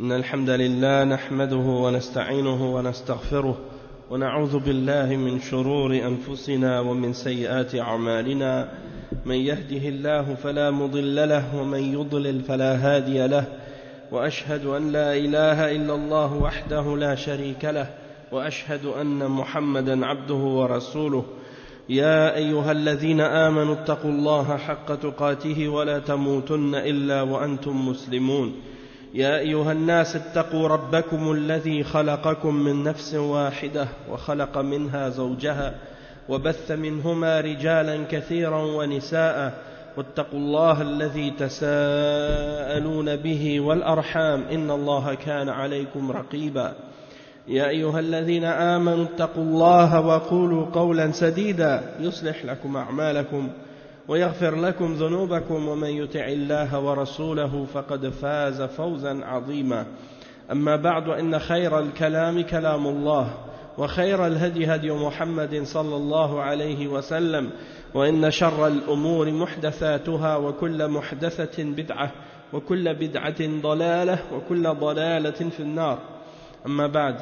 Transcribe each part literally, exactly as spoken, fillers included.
إن الحمد لله نحمده ونستعينه ونستغفره ونعوذ بالله من شرور أنفسنا ومن سيئات أعمالنا من يهده الله فلا مضل له ومن يضلل فلا هادي له وأشهد أن لا إله إلا الله وحده لا شريك له وأشهد أن محمدا عبده ورسوله يا أيها الذين آمنوا اتقوا الله حق تقاته ولا تموتن إلا وأنتم مسلمون يا أيها الناس اتقوا ربكم الذي خلقكم من نفس واحدة وخلق منها زوجها وبث منهما رجالا كثيرا ونساء واتقوا الله الذي تساءلون به والأرحام إن الله كان عليكم رقيبا يا أيها الذين آمنوا اتقوا الله وقولوا قولا سديدا يصلح لكم أعمالكم ويغفر لكم ذنوبكم ومن يطع الله ورسوله فقد فاز فوزا عظيما أما بعد إن خير الكلام كلام الله وخير الهدي هدي محمد صلى الله عليه وسلم وإن شر الأمور محدثاتها وكل محدثة بدعة وكل بدعة ضلالة وكل ضلالة في النار أما بعد.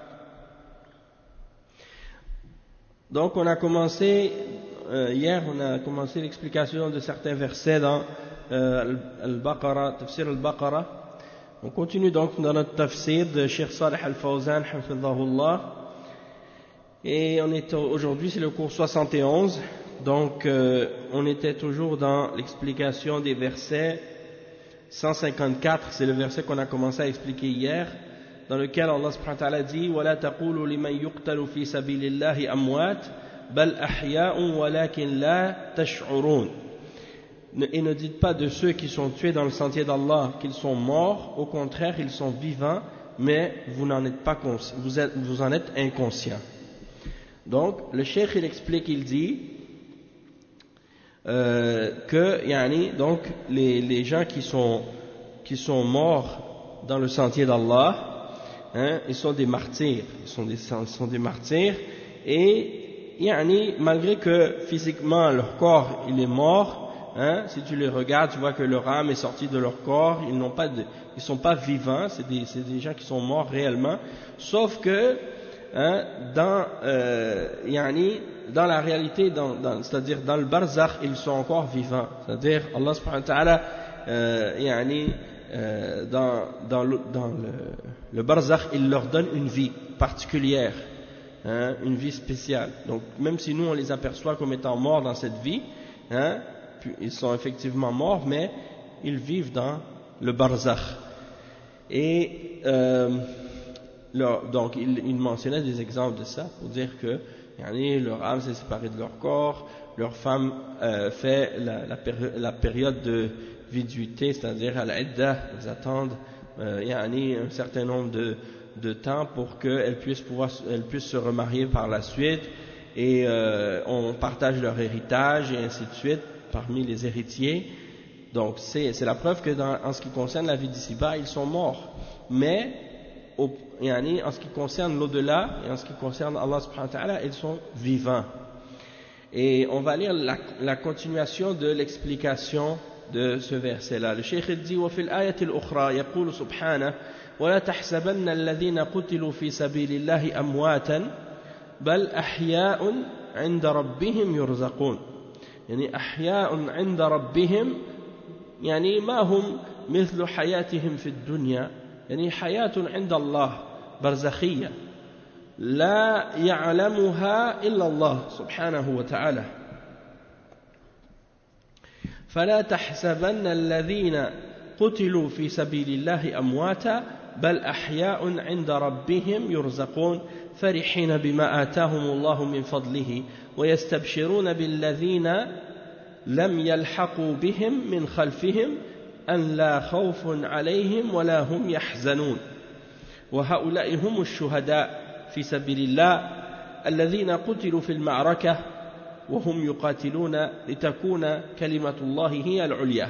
Donc on a commencé euh, hier on a commencé l'explication de certains versets dans euh, Al-Baqarah, Tafsir Al-Baqarah. On continue donc dans notre tafsir de Cheikh Salih Al-Fawzan hafidhahullah. Et on est aujourd'hui c'est le cours soixante et onze. Donc euh, on était toujours dans l'explication des versets cent cinquante-quatre, c'est le verset qu'on a commencé à expliquer hier, dans lequel Allah subhanahu wa ta'ala dit وَلَا تَقُولُوا لِمَنْ يُقْتَلُ فِي سَبِيلِ اللَّهِ أَمْوَاتٍ بَلْ أَحْيَاءٌ وَلَكِنْ لَا تَشْعُرُونَ. Et ne dites pas de ceux qui sont tués dans le sentier d'Allah qu'ils sont morts, au contraire ils sont vivants, mais vous n'en êtes pas conscient, vous, êtes, vous en êtes inconscients. Donc le cheikh il explique, il dit euh, que yani, donc, les, les gens qui sont, qui sont morts dans le sentier d'Allah, Hein, ils sont des martyrs, ils sont des, ils sont des martyrs, et yani, malgré que physiquement leur corps il est mort, hein, si tu les regardes, tu vois que leur âme est sortie de leur corps, ils n'ont pas de, ils sont pas vivants, c'est des, c'est des gens qui sont morts réellement, sauf que hein, dans, euh, yani, dans la réalité, dans, dans, c'est-à-dire dans le barzakh, ils sont encore vivants, c'est-à-dire Allah subhanahu wa ta'ala, euh, yani, Euh, dans, dans, le, dans le, le barzakh, il leur donne une vie particulière, hein, une vie spéciale. Donc même si nous on les aperçoit comme étant morts dans cette vie, hein, puis ils sont effectivement morts, mais ils vivent dans le barzakh. Et euh, leur, donc il, il mentionnait des exemples de ça pour dire que yani, leur âme s'est séparée de leur corps, leur femme euh, fait la, la, péri la période de viduité, c'est-à-dire à l'idda, ils attendent euh, yani, un certain nombre de, de temps pour qu'elles puissent, pouvoir, elles puissent se remarier par la suite, et euh, on partage leur héritage et ainsi de suite parmi les héritiers. Donc c'est la preuve que dans, en ce qui concerne la vie d'ici-bas, ils sont morts, mais au, yani, en ce qui concerne l'au-delà et en ce qui concerne Allah subhanahu wa ta'ala, ils sont vivants. Et on va lire la, la continuation de l'explication de ce verset-là. Le cheikh dit وفي الآية الأخرى يقول سبحانه ولا تحسبن الذين قتلوا في سبيل الله أمواتا بل أحياء عند ربهم يرزقون. يعني أحياء عند ربهم يعني ما هم مثل حياتهم في الدنيا، يعني حياة عند الله برزخية لا يعلمها إلا الله سبحانه وتعالى. فلا تحسبن الذين قتلوا في سبيل الله أمواتا بل أحياء عند ربهم يرزقون فرحين بما آتاهم الله من فضله ويستبشرون بالذين لم يلحقوا بهم من خلفهم أن لا خوف عليهم ولا هم يحزنون وهؤلاء هم الشهداء في سبيل الله الذين قتلوا في المعركة وهم يقاتلون لتكون كلمة الله هي العليا.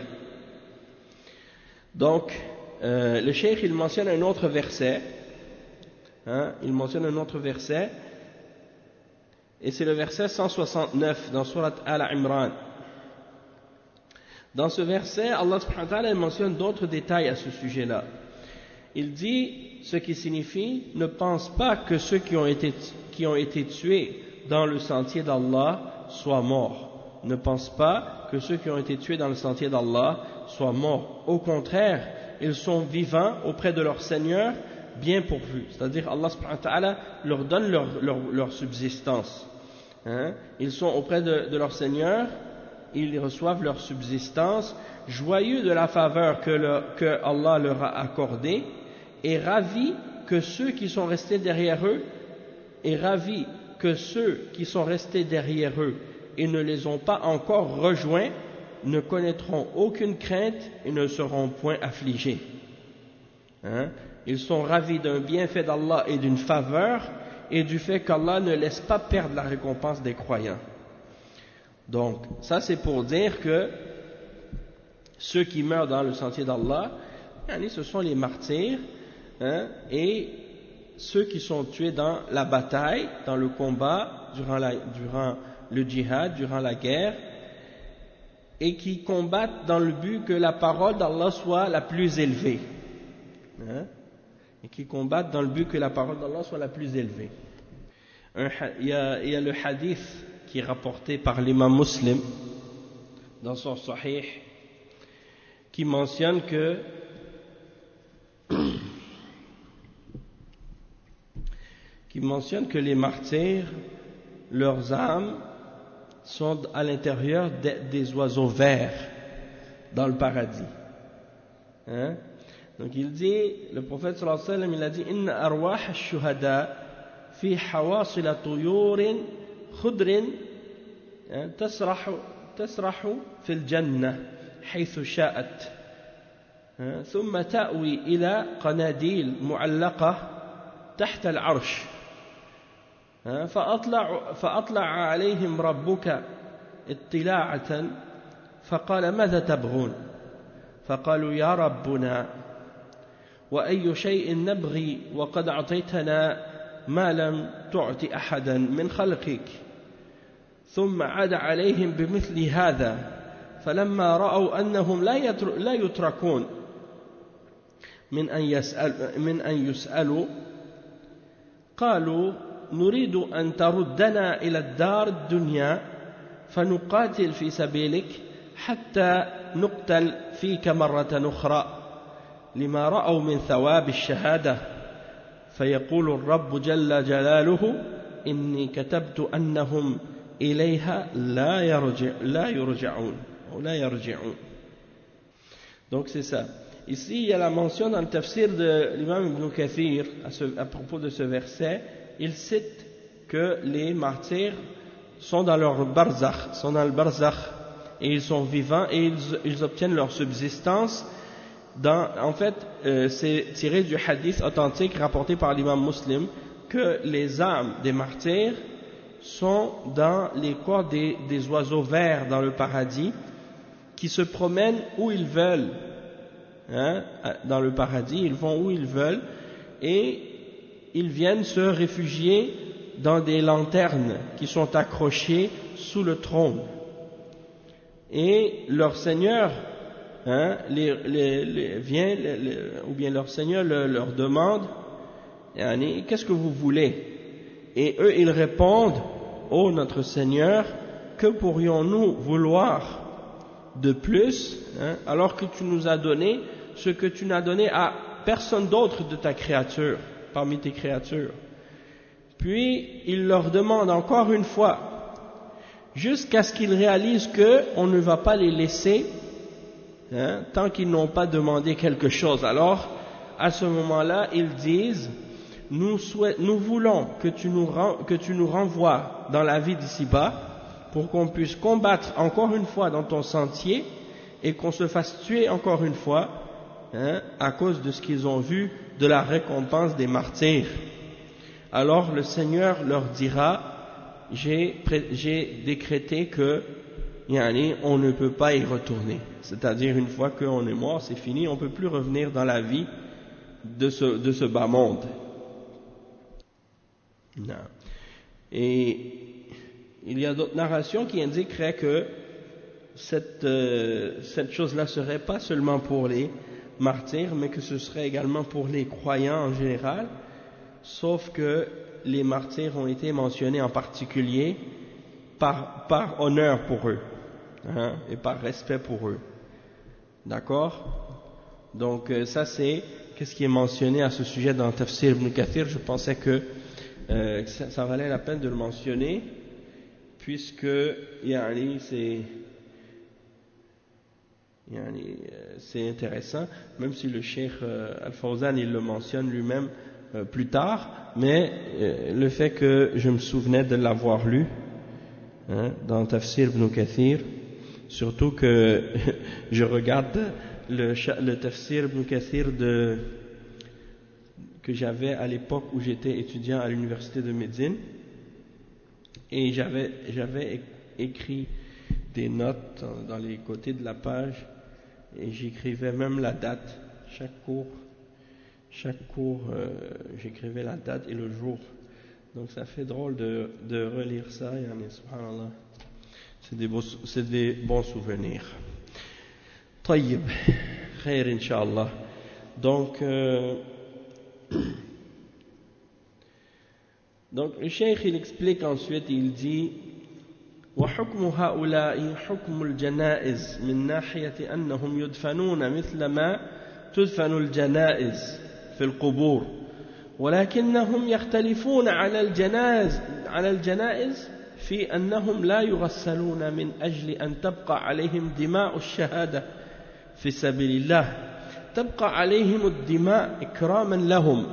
Donc euh, le cheikh il mentionne un autre verset, hein, il mentionne un autre verset, et c'est le verset cent soixante-neuf dans sourate Al-Imran. Dans ce verset, Allah subhanahu wa ta'ala mentionne d'autres détails à ce sujet-là. il dit, ce qui signifie, ne pense pas que ceux qui ont été, qui ont été tués dans le sentier d'Allah soient morts. Ne pense pas que ceux qui ont été tués dans le sentier d'Allah soient morts. Au contraire, ils sont vivants auprès de leur Seigneur, bien pourvus. C'est-à-dire, Allah subhanahu wa ta'ala leur donne leur, leur, leur subsistance. Hein? Ils sont auprès de, de leur Seigneur, ils reçoivent leur subsistance, joyeux de la faveur que, le, que Allah leur a accordée, et ravis que ceux qui sont restés derrière eux, et ravis que ceux qui sont restés derrière eux et ne les ont pas encore rejoints, ne connaîtront aucune crainte et ne seront point affligés. Hein? Ils sont ravis d'un bienfait d'Allah et d'une faveur, et du fait qu'Allah ne laisse pas perdre la récompense des croyants. Donc, ça c'est pour dire que ceux qui meurent dans le sentier d'Allah, ce sont les martyrs, hein, et ceux qui sont tués dans la bataille, dans le combat, durant, la, durant le djihad, durant la guerre, et qui combattent dans le but que la parole d'Allah soit la plus élevée. Hein, et qui combattent dans le but que la parole d'Allah soit la plus élevée. Un, il, y a, il y a le hadith qui est rapporté par l'imam Muslim dans son Sahih, qui mentionne que qui mentionne que les martyrs, leurs âmes sont à l'intérieur des, des oiseaux verts dans le paradis. Hein? Donc il dit, le prophète sallallahu alayhi wa sallam, il a dit, inna arwah ash-shuhada fi hawasila tuyurin khudrin tasrahu tasrahu fil jannah haythu sha'at ثم تأوي إلى قناديل معلقة تحت العرش فأطلع, فأطلع عليهم ربك اطلاعة فقال ماذا تبغون فقالوا يا ربنا وأي شيء نبغي وقد أعطيتنا ما لم تعط أحدا من خلقك ثم عاد عليهم بمثل هذا فلما رأوا أنهم لا يتركون من أن يسأل من أن يسألوا قالوا نريد أن تردنا إلى الدار الدنيا فنقاتل في سبيلك حتى نقتل فيك مرة أخرى لما رأوا من ثواب الشهادة فيقول الرب جل جلاله إني كتبت أنهم إليها لا يرجع لا يرجعون ou لا يرجعون. Donc c'est ça. Ici il y a la mention dans le tafsir de l'imam Ibn Kathir à, ce, à propos de ce verset. Il cite que les martyrs sont dans leur barzakh, sont dans le barzakh, et ils sont vivants et ils, ils obtiennent leur subsistance. Dans, en fait, euh, c'est tiré du hadith authentique rapporté par l'imam Muslim que les âmes des martyrs sont dans les corps des, des oiseaux verts dans le paradis, qui se promènent où ils veulent, hein, dans le paradis, ils vont où ils veulent, et ils viennent se réfugier dans des lanternes qui sont accrochées sous le trône. Et leur Seigneur, hein, les, les, les, vient, les, les, ou bien leur Seigneur le, leur demande, qu'est-ce que vous voulez? Et eux, ils répondent, ô notre Seigneur, que pourrions-nous vouloir de plus, hein, alors que tu nous as donné ce que tu n'as donné à personne d'autre de ta créature, parmi tes créatures. Puis, il leur demande encore une fois, jusqu'à ce qu'ils réalisent qu'on ne va pas les laisser, hein, tant qu'ils n'ont pas demandé quelque chose. Alors, à ce moment-là, ils disent, nous, souhait, nous voulons que tu, nous ren, que tu nous renvoies dans la vie d'ici-bas, pour qu'on puisse combattre encore une fois dans ton sentier, et qu'on se fasse tuer encore une fois, hein, à cause de ce qu'ils ont vu de la récompense des martyrs. Alors le Seigneur leur dira, j'ai, j'ai décrété que yani, on ne peut pas y retourner. C'est-à-dire une fois qu'on est mort, c'est fini, on ne peut plus revenir dans la vie de ce, de ce bas monde. Non. Et il y a d'autres narrations qui indiqueraient que cette, euh, cette chose-là serait pas seulement pour les martyrs, mais que ce serait également pour les croyants en général, sauf que les martyrs ont été mentionnés en particulier par, par honneur pour eux, hein, et par respect pour eux. D'accord? Donc ça c'est qu'est-ce qui est mentionné à ce sujet dans Tafsir Ibn Kathir. Je pensais que euh, ça, ça valait la peine de le mentionner, puisque yani, c'est yani, c'est intéressant, même si le Cheikh euh, Al-Fawzan il le mentionne lui-même euh, plus tard, mais euh, le fait que je me souvenais de l'avoir lu, hein, dans Tafsir Ibn Kathir, surtout que je regarde le, le Tafsir Ibn Kathir de, que j'avais à l'époque où j'étais étudiant à l'université de Médine, et j'avais, j'avais écrit des notes dans les côtés de la page, et j'écrivais même la date, chaque cours, chaque cours euh, j'écrivais la date et le jour. Donc ça fait drôle de, de relire ça, yani, subhanallah. C'est des, beaux, c'est des bons souvenirs. Tayyib, khair inch'Allah. Donc, euh, donc le cheikh il explique ensuite, il dit وحكم هؤلاء حكم الجنائز من ناحية أنهم يدفنون مثل ما تدفن الجنائز في القبور ولكنهم يختلفون على الجنائز على الجنائز في أنهم لا يغسلون من أجل أن تبقى عليهم دماء الشهادة في سبيل الله تبقى عليهم الدماء إكراما لهم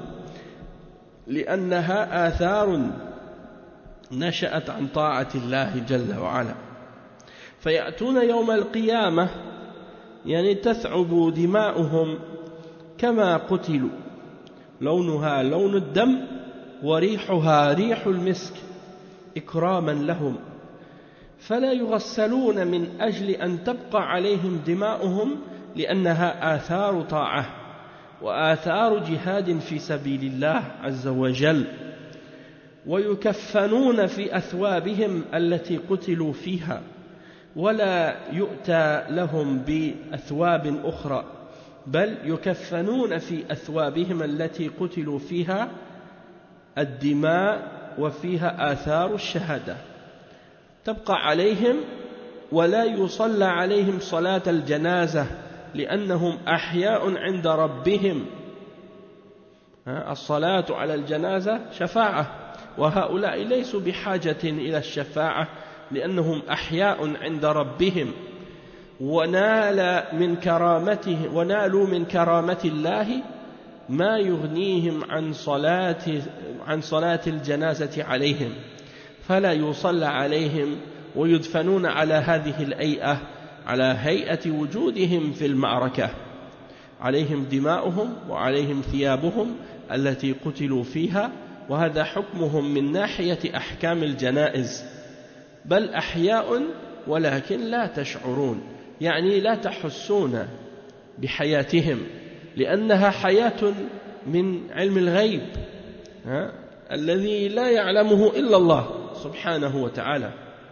لأنها آثار نشأت عن طاعة الله جل وعلا فيأتون يوم القيامة يعني تثعب دماؤهم كما قتلوا لونها لون الدم وريحها ريح المسك إكراما لهم فلا يغسلون من أجل أن تبقى عليهم دماؤهم لأنها آثار طاعة وآثار جهاد في سبيل الله عز وجل ويكفنون في أثوابهم التي قتلوا فيها ولا يؤتى لهم بأثواب أخرى بل يكفنون في أثوابهم التي قتلوا فيها الدماء وفيها آثار الشهادة تبقى عليهم ولا يصلى عليهم صلاة الجنازة لأنهم أحياء عند ربهم الصلاة على الجنازة شفاعة وهؤلاء ليسوا بحاجة إلى الشفاعة لأنهم أحياء عند ربهم ونال من كرامته ونالوا من كرامة الله ما يغنيهم عن صلاة عن صلاة الجنازة عليهم فلا يصلى عليهم ويدفنون على هذه الهيئة على هيئة وجودهم في المعركة عليهم دماؤهم وعليهم ثيابهم التي قتلوا فيها وهذا حكمهم من ناحية أحكام الجنائز بل أحياء ولكن لا تشعرون يعني لا تحسون بحياتهم لأنها حياة من علم الغيب الذي لا يعلمه إلا الله سبحانه وتعالى.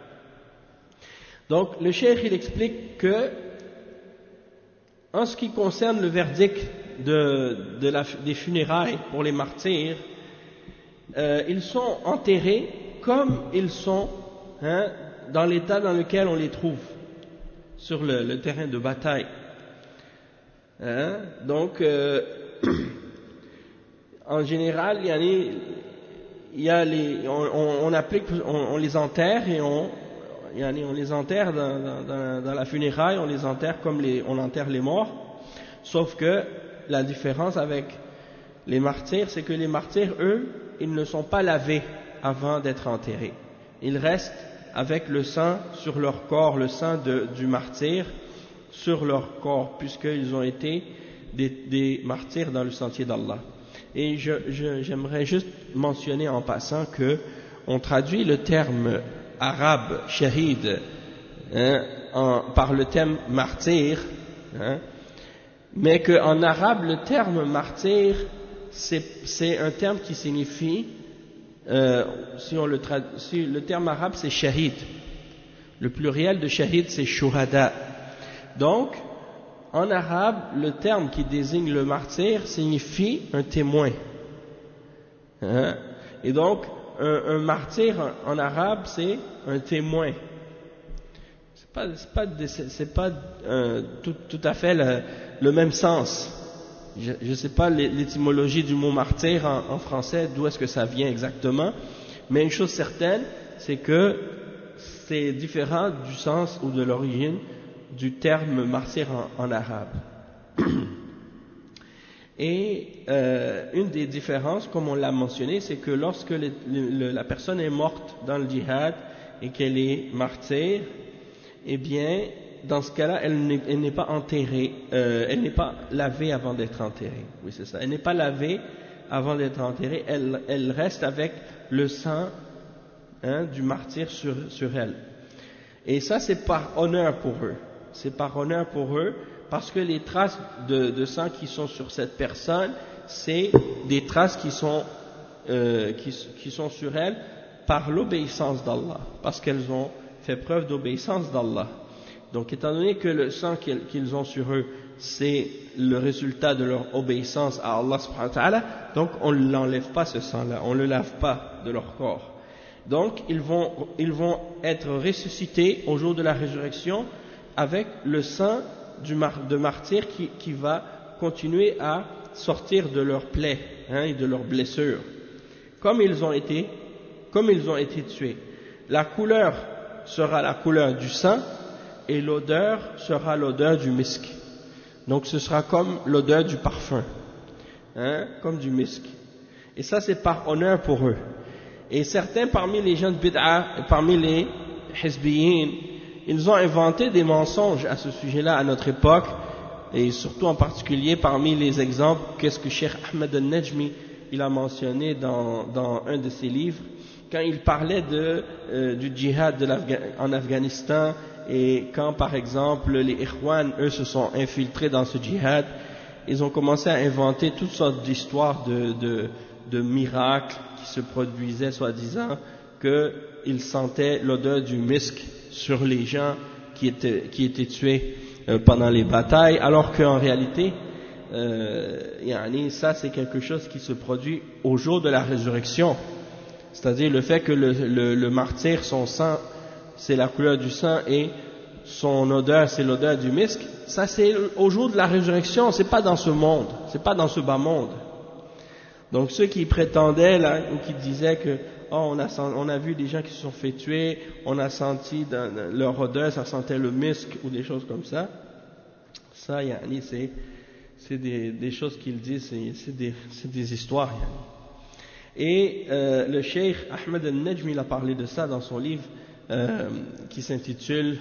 Donc le cheikh il explique que en ce qui concerne le verdict de, de la, des funérailles pour les martyrs, euh, ils sont enterrés comme ils sont, hein, dans l'état dans lequel on les trouve sur le, le terrain de bataille. Hein? Donc, euh, en général, il y a les, il y a les, on, on, on applique, on, on les enterre et on, il y a les, on les enterre dans, dans, dans la funéraille, on les enterre comme les, on enterre les morts. Sauf que la différence avec les martyrs, c'est que les martyrs, eux, ils ne sont pas lavés avant d'être enterrés. Ils restent avec le sang sur leur corps, le sang de, du martyr sur leur corps, puisqu'ils ont été des, des martyrs dans le sentier d'Allah. Et je, je, j'aimerais juste mentionner en passant que on traduit le terme arabe shahid, hein, en, par le terme martyr, hein, mais qu'en arabe le terme martyr c'est, c'est un terme qui signifie, euh, si on le traduit, si le terme arabe c'est shahid, le pluriel de shahid c'est shuhada. Donc en arabe, le terme qui désigne le martyr signifie un témoin. Hein? Et donc, un, un martyr en, en arabe, c'est un témoin. C'est pas, c'est pas, c'est pas euh, tout, tout à fait le, le même sens. Je ne sais pas l'étymologie du mot martyr en, en français, d'où est-ce que ça vient exactement, mais une chose certaine, c'est que c'est différent du sens ou de l'origine du terme martyr en, en arabe. Et euh, une des différences, comme on l'a mentionné, c'est que lorsque le, le, la personne est morte dans le djihad et qu'elle est martyr, eh bien, dans ce cas-là, elle n'est, elle n'est pas enterrée, euh, elle n'est pas lavée avant d'être enterrée. Oui, c'est ça. Elle n'est pas lavée avant d'être enterrée. Elle, elle reste avec le sang hein, du martyr sur, sur elle. Et ça, c'est par honneur pour eux. C'est par honneur pour eux, parce que les traces de, de sang qui sont sur cette personne, c'est des traces qui sont, euh, qui, qui sont sur elle par l'obéissance d'Allah, parce qu'elles ont fait preuve d'obéissance d'Allah. Donc, étant donné que le sang qu'ils, qu'ils ont sur eux, c'est le résultat de leur obéissance à Allah subhanahu wa ta'ala, donc on ne l'enlève pas ce sang-là, on ne le lave pas de leur corps. Donc, ils vont, ils vont être ressuscités au jour de la résurrection avec le sang du mar, de martyr qui, qui va continuer à sortir de leurs plaies hein, et de leurs blessures, comme ils ont été, comme ils ont été tués. La couleur sera la couleur du sang et l'odeur sera l'odeur du misk. Donc ce sera comme l'odeur du parfum, hein, comme du misk. Et ça c'est par honneur pour eux. Et certains parmi les gens de bid'a, parmi les hizbiyin, ils ont inventé des mensonges à ce sujet-là à notre époque, et surtout en particulier parmi les exemples qu'est-ce que Cheikh Ahmed al-Najmi il a mentionné dans, dans un de ses livres, quand il parlait de, euh, du djihad de en Afghanistan, et quand par exemple les Ikhwan, eux, se sont infiltrés dans ce djihad, ils ont commencé à inventer toutes sortes d'histoires de, de, de miracles qui se produisaient, soi-disant, qu'ils sentaient l'odeur du misk sur les gens qui étaient, qui étaient tués euh, pendant les batailles, alors qu'en réalité, euh, yani, ça c'est quelque chose qui se produit au jour de la résurrection. C'est-à-dire le fait que le, le, le martyr, son sang, c'est la couleur du sang et son odeur, c'est l'odeur du misk, ça c'est au jour de la résurrection, c'est pas dans ce monde, c'est pas dans ce bas monde. Donc ceux qui prétendaient là, ou qui disaient que oh, on, a, on a vu des gens qui se sont fait tuer, on a senti dans leur odeur, ça sentait le misk ou des choses comme ça, ça yani, c'est, c'est des, des choses qu'ils disent, c'est, c'est, des, c'est des histoires. Yani. Et euh, le cheikh Ahmed al-Najmi il a parlé de ça dans son livre euh, qui s'intitule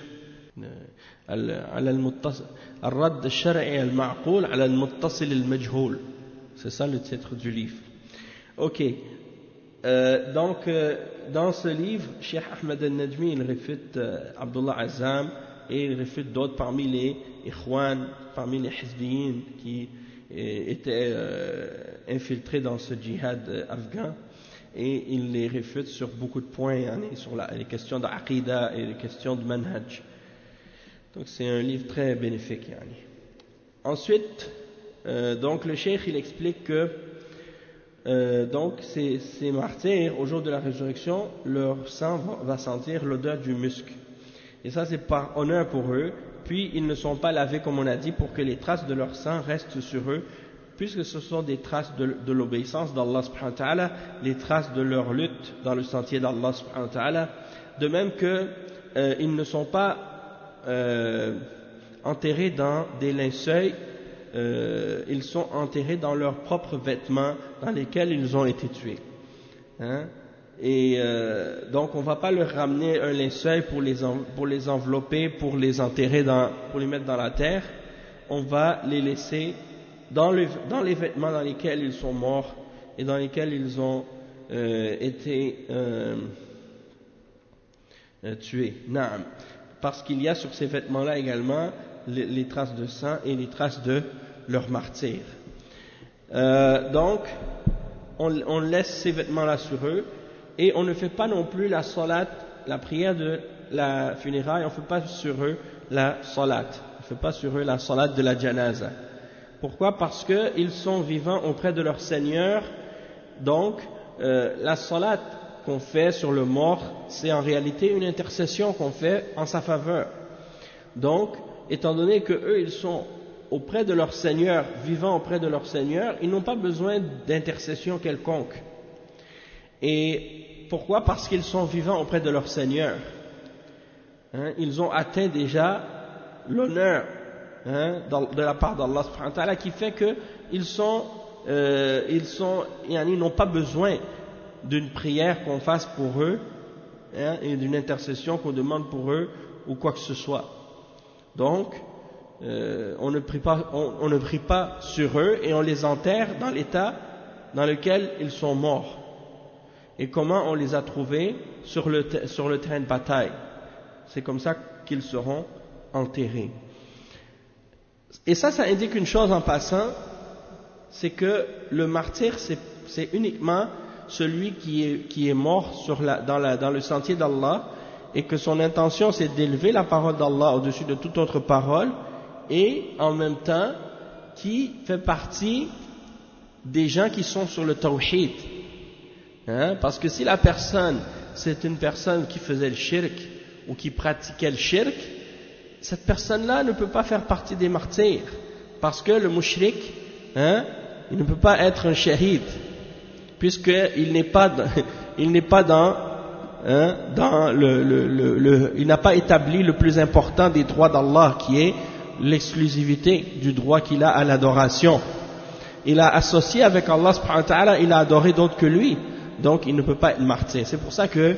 Al-Radd al-Shar'i al-Ma'qul ala al-Muttasil al-Majhoul. C'est ça le titre du livre. Ok. Euh, donc, euh, dans ce livre, Cheikh Ahmed al-Najmi il réfute euh, Abdullah Azzam et il réfute d'autres parmi les Ikhwan, parmi les Hizbiyin qui étaient euh, infiltrés dans ce djihad euh, afghan, et il les réfute sur beaucoup de points, hein, sur la, les questions d'Aqidah et les questions de manhaj. Donc c'est un livre très bénéfique. Hein. Ensuite, euh, donc le cheikh il explique que euh, donc ces, ces martyrs au jour de la résurrection, leur sang va, va sentir l'odeur du musc, et ça c'est par honneur pour eux. Puis ils ne sont pas lavés comme on a dit pour que les traces de leur sang restent sur eux, puisque ce sont des traces de, de l'obéissance d'Allah subhanahu wa ta'ala, les traces de leur lutte dans le sentier d'Allah subhanahu wa ta'ala, de même que euh, ils ne sont pas euh, enterrés dans des linceuils, euh, ils sont enterrés dans leurs propres vêtements dans lesquels ils ont été tués. Hein? Et euh, donc on ne va pas leur ramener un linceul pour les, en, pour les envelopper, pour les enterrer, dans, pour les mettre dans la terre. On va les laisser dans, le, dans les vêtements dans lesquels ils sont morts et dans lesquels ils ont euh, été euh, euh, tués. Naam. Parce qu'il y a sur ces vêtements-là également les, les traces de sang et les traces de leur martyr. Euh, donc on, on laisse ces vêtements-là sur eux. Et on ne fait pas non plus la salat, la prière de la funéraille, on ne fait pas sur eux la salat. On ne fait pas sur eux la salat de la janaza. Pourquoi? Parce qu'ils sont vivants auprès de leur Seigneur. Donc, euh, la salat qu'on fait sur le mort, c'est en réalité une intercession qu'on fait en sa faveur. Donc, étant donné que eux, ils sont auprès de leur Seigneur, vivant auprès de leur Seigneur, ils n'ont pas besoin d'intercession quelconque. Et pourquoi? Parce qu'ils sont vivants auprès de leur Seigneur. Hein, ils ont atteint déjà l'honneur hein, de la part d'Allah subhanahu wa ta'ala qui fait qu'ils sont, euh, ils sont, ils n'ont pas besoin d'une prière qu'on fasse pour eux hein, et d'une intercession qu'on demande pour eux ou quoi que ce soit. Donc, euh, on ne prie pas, on, on ne prie pas sur eux et on les enterre dans l'état dans lequel ils sont morts. Et comment on les a trouvés sur le, sur le terrain de bataille. C'est comme ça qu'ils seront enterrés. Et ça, ça indique une chose en passant, c'est que le martyr, c'est uniquement celui qui est, qui est mort sur la, dans, la, dans le sentier d'Allah et que son intention c'est d'élever la parole d'Allah au-dessus de toute autre parole et en même temps qui fait partie des gens qui sont sur le tawhid. Hein? Parce que si la personne, c'est une personne qui faisait le shirk ou qui pratiquait le shirk, cette personne-là ne peut pas faire partie des martyrs. Parce que le mushrik, hein, il ne peut pas être un shahid, puisqu'il n'est pas, il n'est pas dans, hein, dans le, le, le, le, il n'a pas établi le plus important des droits d'Allah, qui est l'exclusivité du droit qu'il a à l'adoration. Il a associé avec Allah subhanahu wa ta'ala, il a adoré d'autres que lui, donc il ne peut pas être martyr. C'est pour ça que,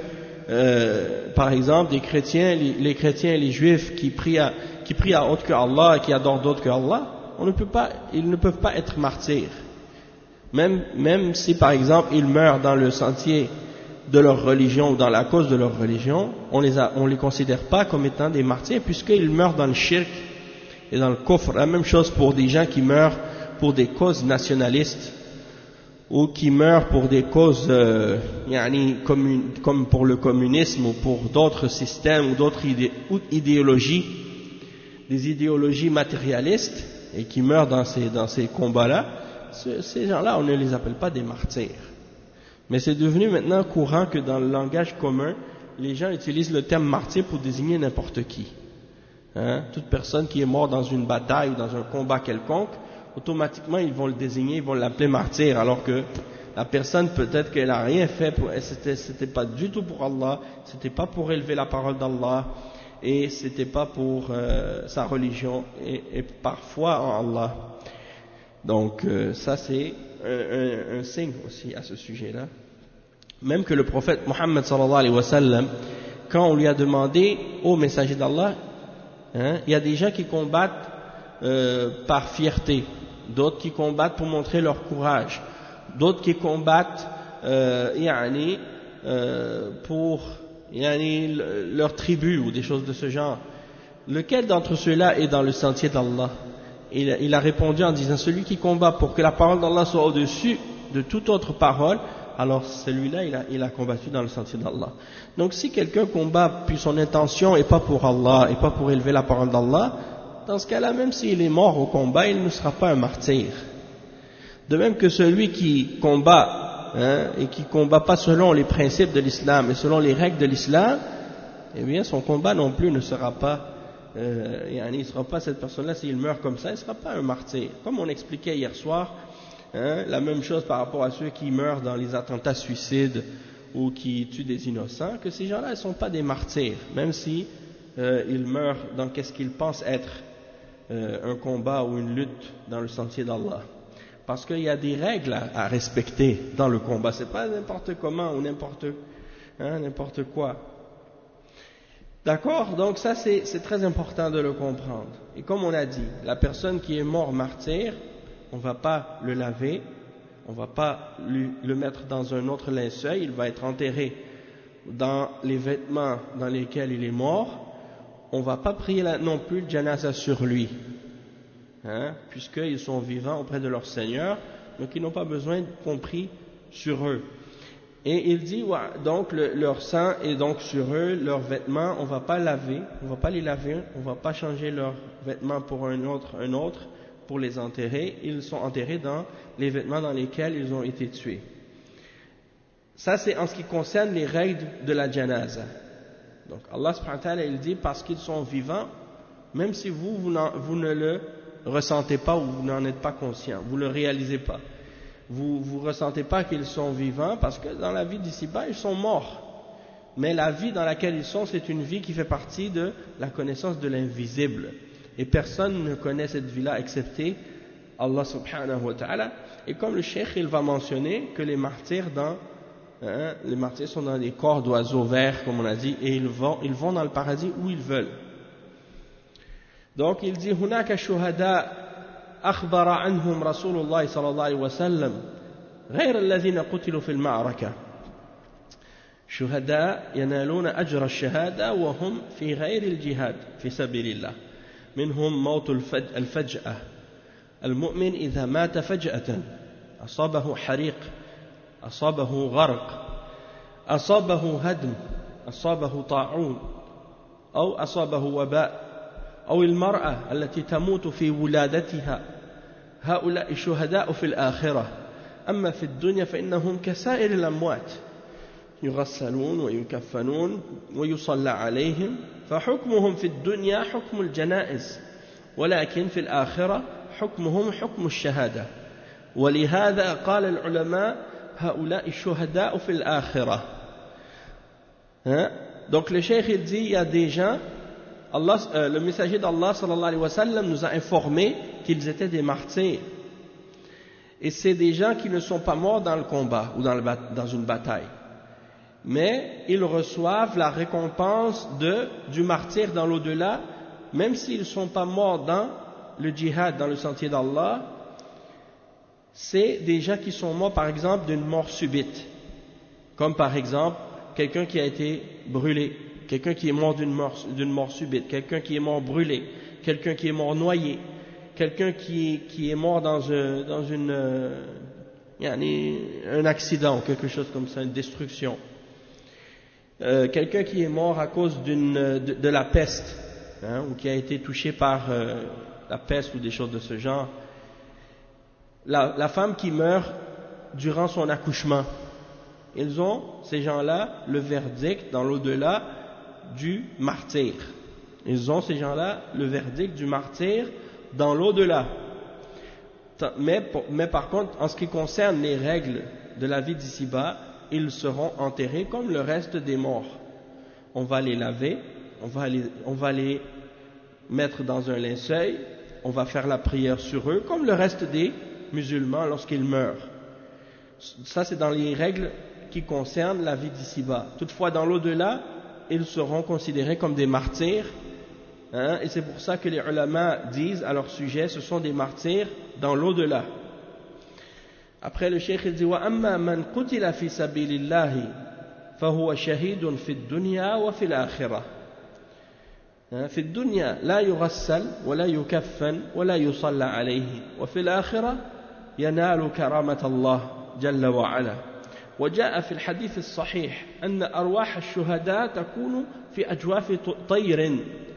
euh, par exemple, les chrétiens, les, les chrétiens et les juifs qui prient à, qui prient à autre que Allah et qui adorent d'autres que Allah, on ne peut pas, ils ne peuvent pas être martyrs. Même, même si par exemple ils meurent dans le sentier de leur religion ou dans la cause de leur religion, on les a, on les considère pas comme étant des martyrs puisqu'ils meurent dans le shirk et dans le kufr. La même chose pour des gens qui meurent pour des causes nationalistes ou qui meurent pour des causes euh, yani, comme, comme pour le communisme ou pour d'autres systèmes ou d'autres idé, idéologies, des idéologies matérialistes et qui meurent dans ces, dans ces combats-là. Ces gens-là, on ne les appelle pas des martyrs. Mais c'est devenu maintenant courant que dans le langage commun, les gens utilisent le terme martyr pour désigner n'importe qui. Hein? Toute personne qui est morte dans une bataille ou dans un combat quelconque, automatiquement ils vont le désigner, ils vont l'appeler martyr, alors que la personne peut-être qu'elle n'a rien fait, pour, c'était, c'était pas du tout pour Allah, c'était pas pour élever la parole d'Allah, et c'était pas pour euh, sa religion, et, et parfois en Allah. Donc euh, ça c'est un, un, un signe aussi à ce sujet-là. Même que le prophète Mohammed sallallahu alayhi wa sallam, quand on lui a demandé au messager d'Allah, hein, il y a des gens qui combattent euh, par fierté, d'autres qui combattent pour montrer leur courage, d'autres qui combattent euh, yani, euh, pour yani, leur tribu ou des choses de ce genre. Lequel d'entre ceux-là est dans le sentier d'Allah? Il, il a répondu en disant celui qui combat pour que la parole d'Allah soit au-dessus de toute autre parole, alors celui-là il a, il a combattu dans le sentier d'Allah. Donc si quelqu'un combat puis son intention n'est pas pour Allah et pas pour élever la parole d'Allah, dans ce cas-là, même s'il est mort au combat, il ne sera pas un martyr. De même que celui qui combat hein, et qui combat pas selon les principes de l'islam et selon les règles de l'islam, eh bien son combat non plus ne sera pas Euh, il ne sera pas cette personne-là, s'il meurt comme ça, il ne sera pas un martyr. Comme on expliquait hier soir, hein, la même chose par rapport à ceux qui meurent dans les attentats suicides ou qui tuent des innocents, que ces gens-là ne sont pas des martyrs, même si euh, ils meurent dans qu'est-ce qu'ils pensent être euh, un combat ou une lutte dans le sentier d'Allah. Parce qu'il y a des règles à, à respecter dans le combat, c'est pas n'importe comment ou n'importe hein, n'importe quoi. D'accord? Donc ça c'est, c'est très important de le comprendre. Et comme on a dit, la personne qui est mort martyr, on ne va pas le laver, on ne va pas lui, le mettre dans un autre linceul, il va être enterré dans les vêtements dans lesquels il est mort. On ne va pas prier là, non plus le janaza sur lui, hein, puisqu'ils sont vivants auprès de leur Seigneur, donc ils n'ont pas besoin qu'on prie sur eux. Et il dit, donc le, leur sang est donc sur eux, leurs vêtements, on ne va pas laver, on ne va pas les laver, on ne va pas changer leurs vêtements pour un autre, un autre, pour les enterrer. Ils sont enterrés dans les vêtements dans lesquels ils ont été tués. Ça, c'est en ce qui concerne les règles de la janaza. Donc Allah subhanahu wa ta'ala, il dit, parce qu'ils sont vivants, même si vous, vous, vous ne le ressentez pas ou vous n'en êtes pas conscient, vous ne le réalisez pas. Vous ne ressentez pas qu'ils sont vivants parce que dans la vie d'ici-bas, ils sont morts. Mais la vie dans laquelle ils sont, c'est une vie qui fait partie de la connaissance de l'invisible. Et personne ne connaît cette vie-là excepté Allah subhanahu wa ta'ala. Et comme le cheikh, il va mentionner que les martyrs, dans, hein, les martyrs sont dans des corps d'oiseaux verts, comme on a dit, et ils vont, ils vont dans le paradis où ils veulent. Donc il dit, hunaka shuhada أخبر عنهم رسول الله صلى الله عليه وسلم غير الذين قتلوا في المعركة شهداء ينالون أجر الشهادة وهم في غير الجهاد في سبيل الله منهم موت الفجأة المؤمن إذا مات فجأة أصابه حريق أصابه غرق أصابه هدم أصابه طاعون أو أصابه وباء أو المرأة التي تموت في ولادتها هؤلاء الشهداء في الآخرة أما في الدنيا فإنهم كسائر الأموات يغسلون ويكفنون ويصلى عليهم فحكمهم في الدنيا حكم الجنائز ولكن في الآخرة حكمهم حكم الشهادة ولهذا قال العلماء هؤلاء الشهداء في الآخرة. Donc le cheikh il dit il y a des gens Allah, euh, le messager d'Allah sallallahu alayhi wa sallam nous a informé qu'ils étaient des martyrs. Et c'est des gens qui ne sont pas morts dans le combat ou dans, le, dans une bataille. Mais ils reçoivent la récompense de, du martyr dans l'au-delà, même s'ils ne sont pas morts dans le djihad, dans le sentier d'Allah. C'est des gens qui sont morts par exemple d'une mort subite. Comme par exemple quelqu'un qui a été brûlé. Quelqu'un qui est mort d'une mort, d'une mort subite, quelqu'un qui est mort brûlé, quelqu'un qui est mort noyé, quelqu'un qui, qui est mort dans, un, dans une, euh, un accident ou quelque chose comme ça, une destruction. Euh, quelqu'un qui est mort à cause d'une, de, de la peste, hein, ou qui a été touché par euh, la peste ou des choses de ce genre. La, la femme qui meurt durant son accouchement, ils ont, ces gens-là, le verdict dans l'au-delà du martyr. Ils ont, ces gens-là, le verdict du martyr dans l'au-delà. Mais, mais par contre, en ce qui concerne les règles de la vie d'ici-bas, ils seront enterrés comme le reste des morts. On va les laver, on va les, on va les mettre dans un linceul, on va faire la prière sur eux, comme le reste des musulmans lorsqu'ils meurent. Ça, c'est dans les règles qui concernent la vie d'ici-bas. Toutefois, dans l'au-delà, ils seront considérés comme des martyrs, hein, et c'est pour ça que les ulama disent à leur sujet, ce sont des martyrs dans l'au-delà. Après le cheikh il dit وَأَمَّا مَنْ قُتِلَ فِي سَبِيلِ اللَّهِ فَهُوَ شَهِيدٌ فِي الدُّنْيَا وَفِي الْآخِرَةِ. في الدنيا لا يغسل ولا يكفن ولا يصلى عليه وفي الآخرة ينال كرامة الله جل وعلا. وجاء في الحديث الصحيح أن أرواح الشهداء تكون في أجواف طير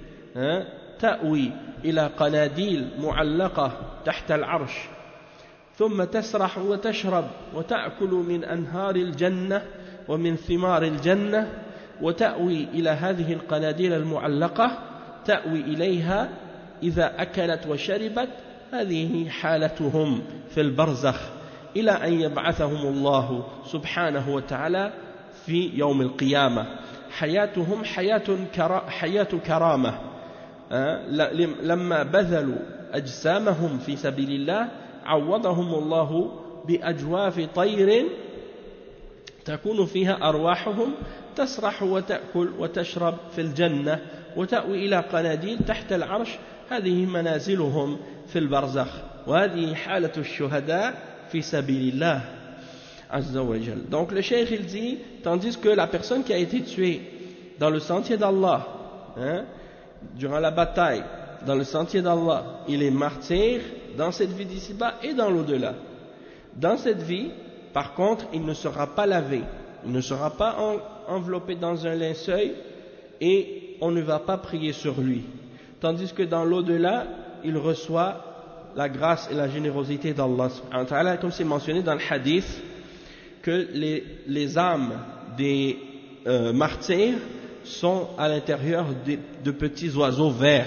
تأوي إلى قناديل معلقة تحت العرش ثم تسرح وتشرب وتأكل من أنهار الجنة ومن ثمار الجنة وتأوي إلى هذه القناديل المعلقة تأوي إليها إذا أكلت وشربت. هذه حالتهم في البرزخ إلى أن يبعثهم الله سبحانه وتعالى في يوم القيامة. حياتهم حياة حياة كرامة لما بذلوا أجسامهم في سبيل الله عوضهم الله بأجواف طير تكون فيها أرواحهم تسرح وتأكل وتشرب في الجنة وتأوي إلى قناديل تحت العرش. هذه منازلهم في البرزخ وهذه حالة الشهداء في سبيل الله عز وجل. Donc le cheikh il dit, tandis que la personne qui a été tuée dans le sentier d'Allah, hein, durant la bataille dans le sentier d'Allah, il est martyr dans cette vie d'ici-bas et dans l'au-delà. Dans cette vie, par contre, il ne sera pas lavé, Il ne sera pas en, enveloppé dans un linceul et on ne va pas prier sur lui. Tandis que dans l'au-delà, il reçoit la grâce et la générosité d'Allah subhanahu wa ta'ala, comme c'est mentionné dans le hadith, que les, les âmes des euh, martyrs sont à l'intérieur de, de petits oiseaux verts.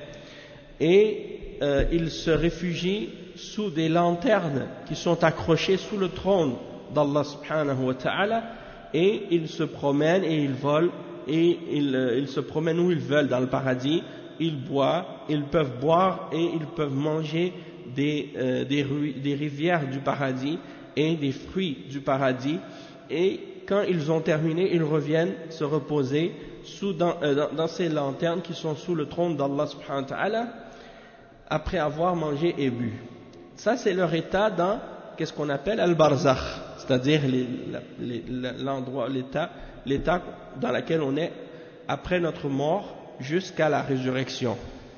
Et euh, ils se réfugient sous des lanternes qui sont accrochées sous le trône d'Allah subhanahu wa ta'ala, et ils se promènent et ils volent, et ils, euh, ils se promènent où ils veulent dans le paradis. Ils boivent, ils peuvent boire et ils peuvent manger des, euh, des, des rivières du paradis et des fruits du paradis, et quand ils ont terminé, ils reviennent se reposer sous, dans, euh, dans, dans ces lanternes qui sont sous le trône d'Allah subhanahu wa ta'ala, après avoir mangé et bu. Ça, c'est leur état dans qu'est-ce qu'on appelle al-barzakh, c'est-à-dire les, les, l'endroit, l'état, l'état dans lequel on est après notre mort jusqu'à la résurrection.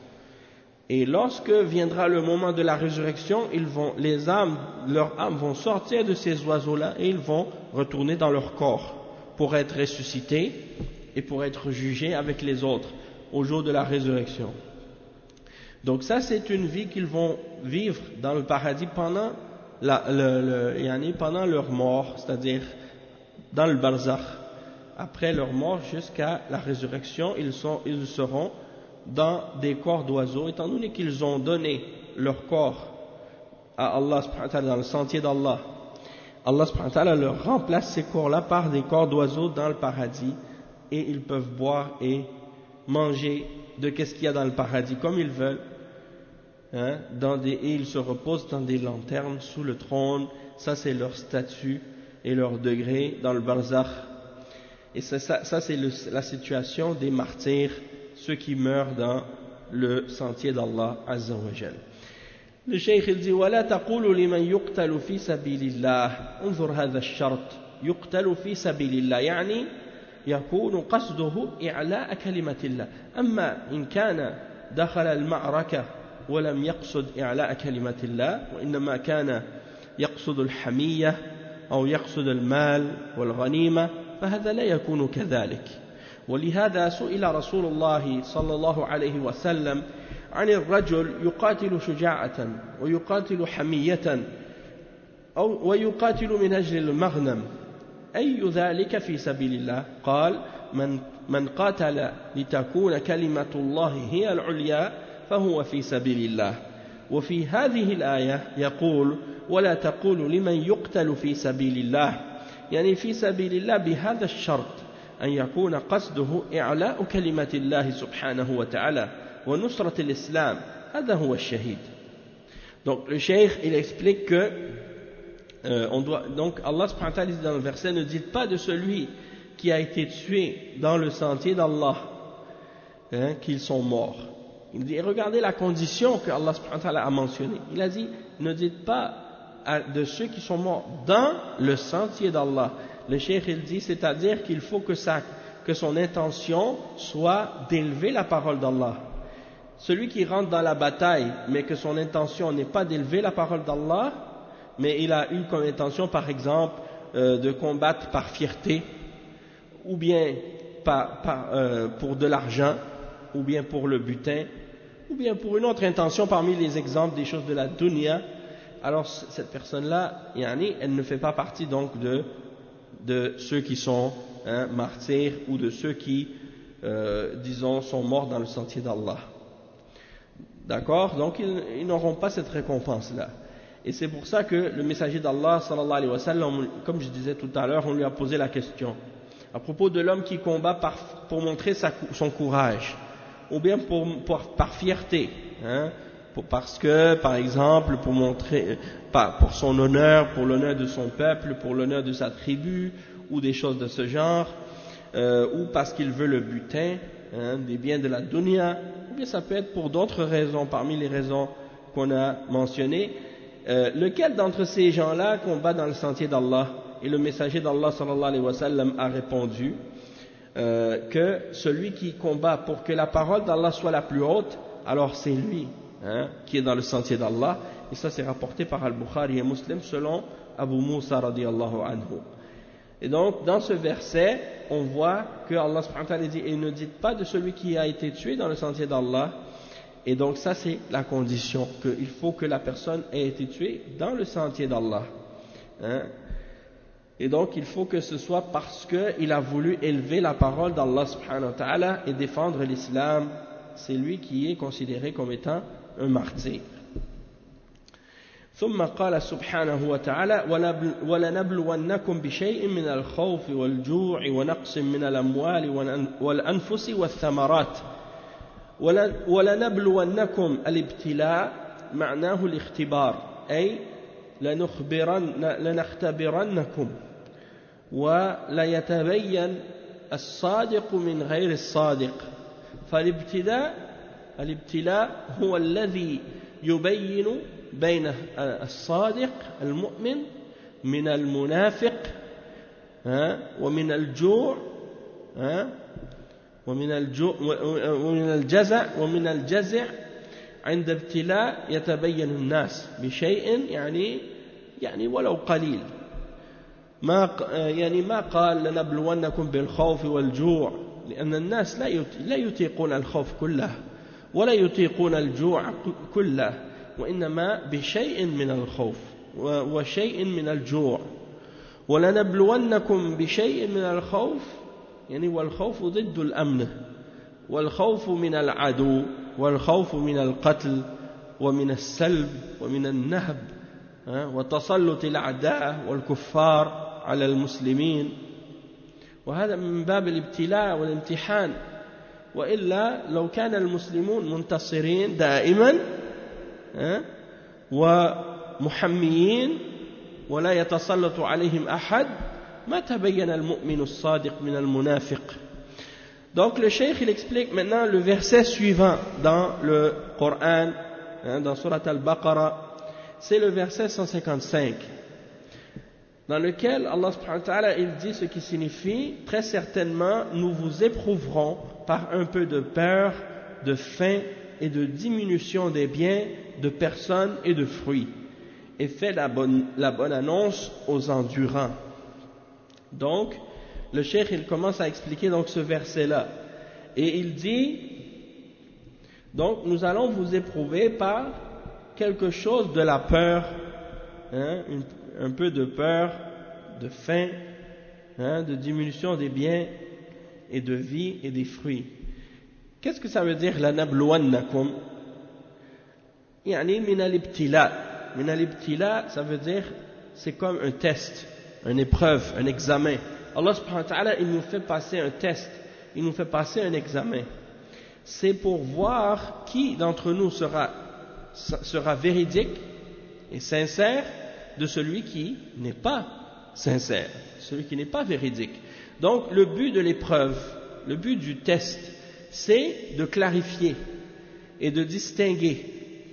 Et lorsque viendra le moment de la résurrection, ils vont, les âmes, leurs âmes vont sortir de ces oiseaux-là et ils vont retourner dans leur corps pour être ressuscités et pour être jugés avec les autres au jour de la résurrection. Donc ça, c'est une vie qu'ils vont vivre dans le paradis pendant, la, le, le, yani pendant leur mort, c'est-à-dire dans le barzakh. Après leur mort jusqu'à la résurrection, ils, sont, ils seront dans des corps d'oiseaux, étant donné qu'ils ont donné leur corps à Allah subhanahu wa ta'ala dans le sentier d'Allah. Allah subhanahu wa ta'ala leur remplace ces corps-là par des corps d'oiseaux dans le paradis, et ils peuvent boire et manger de qu'est-ce qu'il y a dans le paradis comme ils veulent, hein, dans des, et ils se reposent dans des lanternes sous le trône. Ça, c'est leur statut et leur degré dans le barzakh. Et ça, ça, ça c'est le, la situation des martyrs, ceux qui meurent dans le sentier d'Allah Azza wa Jal. Le Cheikh il dit ولا تقول لمن يقتل في سبيل الله انظر هذا الشرط يقتل في سبيل الله يعني يكون قصده إعلاء كلمة الله. أما إن كان دخل المعركة ولم يقصد إعلاء كلمة الله وإنما كان يقصد الحمية أو يقصد المال والغنيمة فهذا لا يكون كذلك. ولهذا سئل رسول الله صلى الله عليه وسلم عن الرجل يقاتل شجاعة ويقاتل حمية أو ويقاتل من أجل المغنم أي ذلك في سبيل الله؟ قال من, من قاتل لتكون كلمة الله هي العليا فهو في سبيل الله. وفي هذه الآية يقول ولا تقول لمن يقتل في سبيل الله يعني في سبيل الله بهذا الشرط أن يكون قصده إعلاء كلمة الله سبحانه وتعالى ونصرة الإسلام هذا هو الشهيد. Donc le cheikh il explique que euh, on doit, donc Allah subhanahu wa ta'ala dit dans le verset, ne dites pas de celui qui a été tué dans le sentier d'Allah hein, qu'ils sont morts. Il dit regardez la condition que Allah subhanahu wa ta'ala a mentionnée. Il a dit ne dites pas de ceux qui sont morts dans le sentier d'Allah. Le cheikh il dit c'est-à-dire qu'il faut que, ça, que son intention soit d'élever la parole d'Allah. Celui qui rentre dans la bataille mais que son intention n'est pas d'élever la parole d'Allah, mais il a eu comme intention par exemple euh, de combattre par fierté ou bien par, par, euh, pour de l'argent ou bien pour le butin ou bien pour une autre intention parmi les exemples des choses de la dunya, alors cette personne-là, yani, elle ne fait pas partie donc de, de ceux qui sont hein, martyrs ou de ceux qui, euh, disons, sont morts dans le sentier d'Allah. D'accord? Donc ils, ils n'auront pas cette récompense-là. Et c'est pour ça que le messager d'Allah, sallallahu alayhi wa sallam, comme je disais tout à l'heure, on lui a posé la question à propos de l'homme qui combat par, pour montrer sa, son courage, ou bien pour, pour, par fierté, hein, pour, parce que, par exemple, pour montrer, par, pour son honneur, pour l'honneur de son peuple, pour l'honneur de sa tribu, ou des choses de ce genre, euh, ou parce qu'il veut le butin, hein, des biens de la dunya, ou bien ça peut être pour d'autres raisons, parmi les raisons qu'on a mentionnées. Euh, lequel d'entre ces gens-là combat dans le sentier d'Allah? Et le messager d'Allah sallallahu alayhi wa sallam a répondu euh, que celui qui combat pour que la parole d'Allah soit la plus haute, alors c'est lui hein, qui est dans le sentier d'Allah. Et ça c'est rapporté par Al-Bukhari et Muslim selon Abu Musa radiyallahu anhu. Et donc, dans ce verset, on voit que Allah subhanahu wa ta'ala dit, et ne dites pas de celui qui a été tué dans le sentier d'Allah. Et donc, ça, c'est la condition, qu'il faut que la personne ait été tuée dans le sentier d'Allah. Hein? Et donc, il faut que ce soit parce qu'il a voulu élever la parole d'Allah subhanahu wa ta'ala et défendre l'islam. C'est lui qui est considéré comme étant un martyr. ثم قال سبحانه وتعالى ولنبلونكم بشيء من الخوف والجوع ونقص من الأموال والأنفس والثمرات ولنبلونكم الابتلاء معناه الاختبار أي لنخبرن لنختبرنكم وليتبين الصادق من غير الصادق فالابتلاء الابتلاء هو الذي يبين بين الصادق المؤمن من المنافق ومن الجوع ومن الجوع ومن الجزع ومن الجزع عند ابتلاء يتبين الناس بشيء يعني يعني ولو قليل ما يعني ما قال لنبلونكم بالخوف والجوع لأن الناس لا يطيقون الخوف كله ولا يطيقون الجوع كله وإنما بشيء من الخوف وشيء من الجوع ولنبلونكم بشيء من الخوف يعني والخوف ضد الأمن والخوف من العدو والخوف من القتل ومن السلب ومن النهب وتسلط الأعداء والكفار على المسلمين وهذا من باب الابتلاء والامتحان وإلا لو كان المسلمون منتصرين دائما ومحميين ولا يتسلط عليهم أحد ما تبين المؤمن الصادق من المنافق. Donc le cheikh il explique maintenant le verset suivant dans le Coran, hein, dans Surat Al-Baqarah, c'est le verset cent cinquante-cinq, dans lequel Allah subhanahu wa ta'ala il dit ce qui signifie très certainement nous vous éprouverons par un peu de peur, de faim et de diminution des biens, de personnes et de fruits, et fait la bonne, la bonne annonce aux endurants. Donc, le cheikh il commence à expliquer donc ce verset-là, et il dit, donc nous allons vous éprouver par quelque chose de la peur, hein, une, un peu de peur, de faim, hein, de diminution des biens et de vie et des fruits. Qu'est-ce que ça veut dire la nabluwannakum? Yani min al-ibtila. Min al-ibtila, ça veut dire c'est comme un test, une épreuve, un examen. Allah subhanahu wa ta'ala, il nous fait passer un test, il nous fait passer un examen. C'est pour voir qui d'entre nous sera, sera véridique et sincère de celui qui n'est pas sincère, celui qui n'est pas véridique. Donc le but de l'épreuve, le but du test, c'est de clarifier et de distinguer,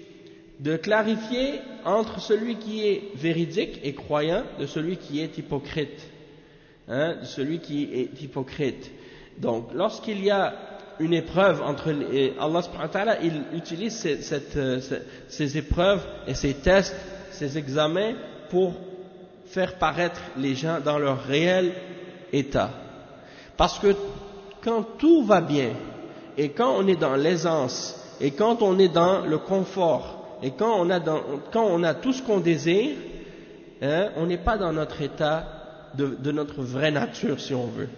de clarifier entre celui qui est véridique et croyant de celui qui est hypocrite, hein, de celui qui est hypocrite. Donc, lorsqu'il y a une épreuve entre les, Allah subhanahu wa ta'ala, il utilise ces, cette, ces épreuves et ces tests, ces examens pour faire paraître les gens dans leur réel état. Parce que quand tout va bien, et quand on est dans l'aisance, et quand on est dans le confort, et quand on a, dans, quand on a tout ce qu'on désire, hein, on n'est pas dans notre état de, de notre vraie nature, si on veut.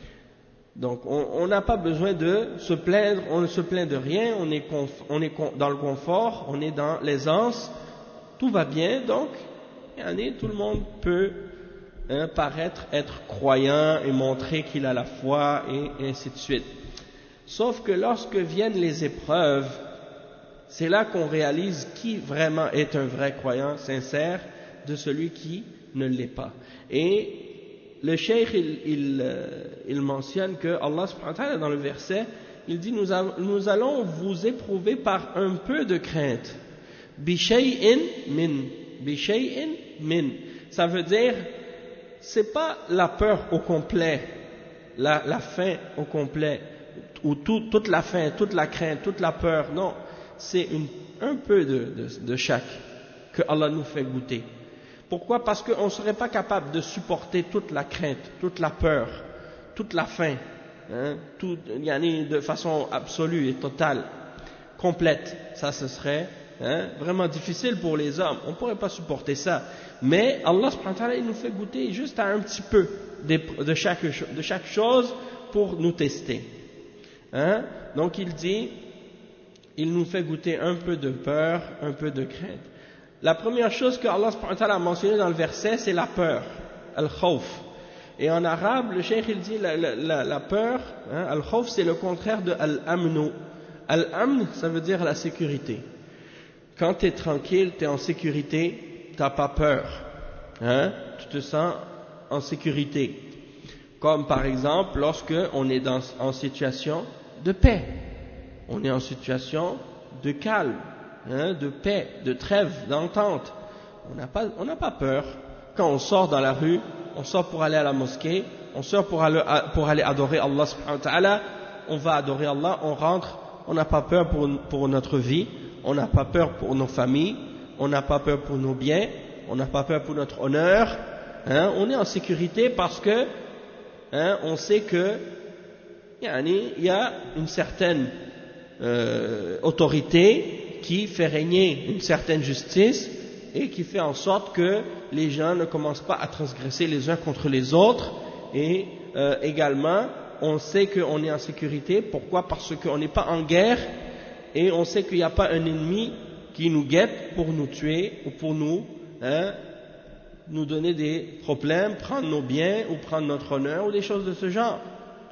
Donc on n'a pas besoin de se plaindre, on ne se plaint de rien, on est, conf, on est con, dans le confort, on est dans l'aisance, tout va bien, donc tout le monde peut hein, paraître être croyant et montrer qu'il a la foi et, et ainsi de suite. Sauf que lorsque viennent les épreuves, c'est là qu'on réalise qui vraiment est un vrai croyant sincère de celui qui ne l'est pas. Et le cheikh il, il, il mentionne que Allah subhanahu wa ta'ala dans le verset, il dit nous, a, nous allons vous éprouver par un peu de crainte. Bishay'in min, bishay'in min. Ça veut dire, c'est pas la peur au complet, la, la faim au complet, ou tout, toute la faim, toute la crainte, toute la peur. Non, c'est une, un peu de, de, de chaque que Allah nous fait goûter. Pourquoi? Parce qu'on ne serait pas capable de supporter toute la crainte, toute la peur, toute la faim, hein, tout, yani de façon absolue et totale, complète. Ça, ce serait hein, vraiment difficile pour les hommes. On ne pourrait pas supporter ça. Mais Allah subhanahu wa ta'ala, il nous fait goûter juste à un petit peu de chaque, de chaque chose pour nous tester. Hein? Donc il dit, il nous fait goûter un peu de peur, un peu de crainte. La première chose que Allah subhanahu wa ta'ala a mentionné dans le verset, c'est la peur, al-khawf. Et en arabe, le cheikh il dit la, la, la, la peur, hein, al-khawf c'est le contraire de al-amnu. Al-amn, ça veut dire la sécurité. Quand tu es tranquille, tu es en sécurité, tu n'as pas peur. Hein, tu te sens en sécurité. Comme par exemple, lorsque on est dans, en situation de paix. On est en situation de calme. Hein, de paix, de trêve, d'entente. On n'a pas, on n'a pas peur. Quand on sort dans la rue, on sort pour aller à la mosquée, on sort pour aller, pour aller adorer Allah subhanahu wa ta'ala, on va adorer Allah, on rentre, on n'a pas peur pour, pour notre vie, on n'a pas peur pour nos familles, on n'a pas peur pour nos biens, on n'a pas peur pour notre honneur, hein, on est en sécurité parce que hein, on sait que il y a une certaine euh, autorité qui fait régner une certaine justice et qui fait en sorte que les gens ne commencent pas à transgresser les uns contre les autres et euh, également on sait qu'on est en sécurité. Pourquoi? Parce qu'on n'est pas en guerre et on sait qu'il n'y a pas un ennemi qui nous guette pour nous tuer ou pour nous, hein, nous donner des problèmes, prendre nos biens ou prendre notre honneur ou des choses de ce genre.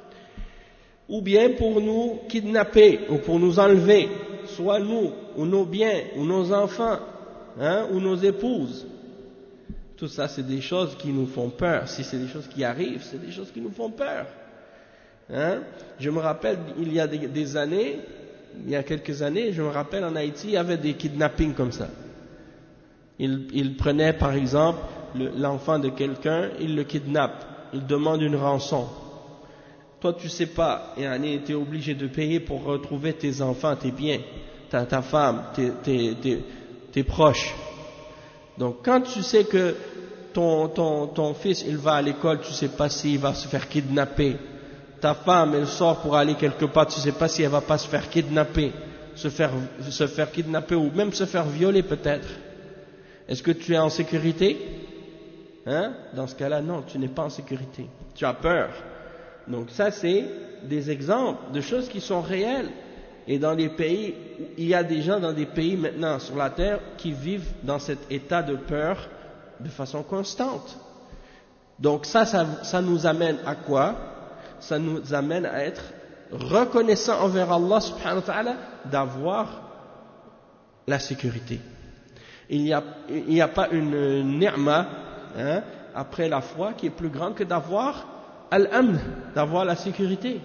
Ou bien pour nous kidnapper ou pour nous enlever, soit nous, ou nos biens, ou nos enfants, hein, ou nos épouses. Tout ça, c'est des choses qui nous font peur. Si c'est des choses qui arrivent, c'est des choses qui nous font peur. Hein? Je me rappelle, il y a des, des années, il y a quelques années, je me rappelle en Haïti, il y avait des kidnappings comme ça. Ils, ils prenaient par exemple le, l'enfant de quelqu'un, ils le kidnappent, ils demandent une rançon. Toi, tu sais pas, et tu es obligé de payer pour retrouver tes enfants, tes biens, ta, ta femme, tes, tes, tes, tes proches. Donc, quand tu sais que ton, ton, ton fils, il va à l'école, tu sais pas s'il va se faire kidnapper. Ta femme, elle sort pour aller quelque part, tu sais pas si elle va pas se faire kidnapper, se faire, se faire kidnapper ou même se faire violer peut-être. Est-ce que tu es en sécurité? Hein? Dans ce cas-là, non, tu n'es pas en sécurité. Tu as peur. Donc ça, c'est des exemples de choses qui sont réelles. Et dans les pays, il y a des gens dans des pays maintenant sur la terre qui vivent dans cet état de peur de façon constante. Donc ça, ça, ça nous amène à quoi? Ça nous amène à être reconnaissants envers Allah subhanahu wa ta'ala d'avoir la sécurité. Il n'y a, il n'y a pas une ni'ma, hein, après la foi qui est plus grande que d'avoir al-amn, d'avoir la sécurité.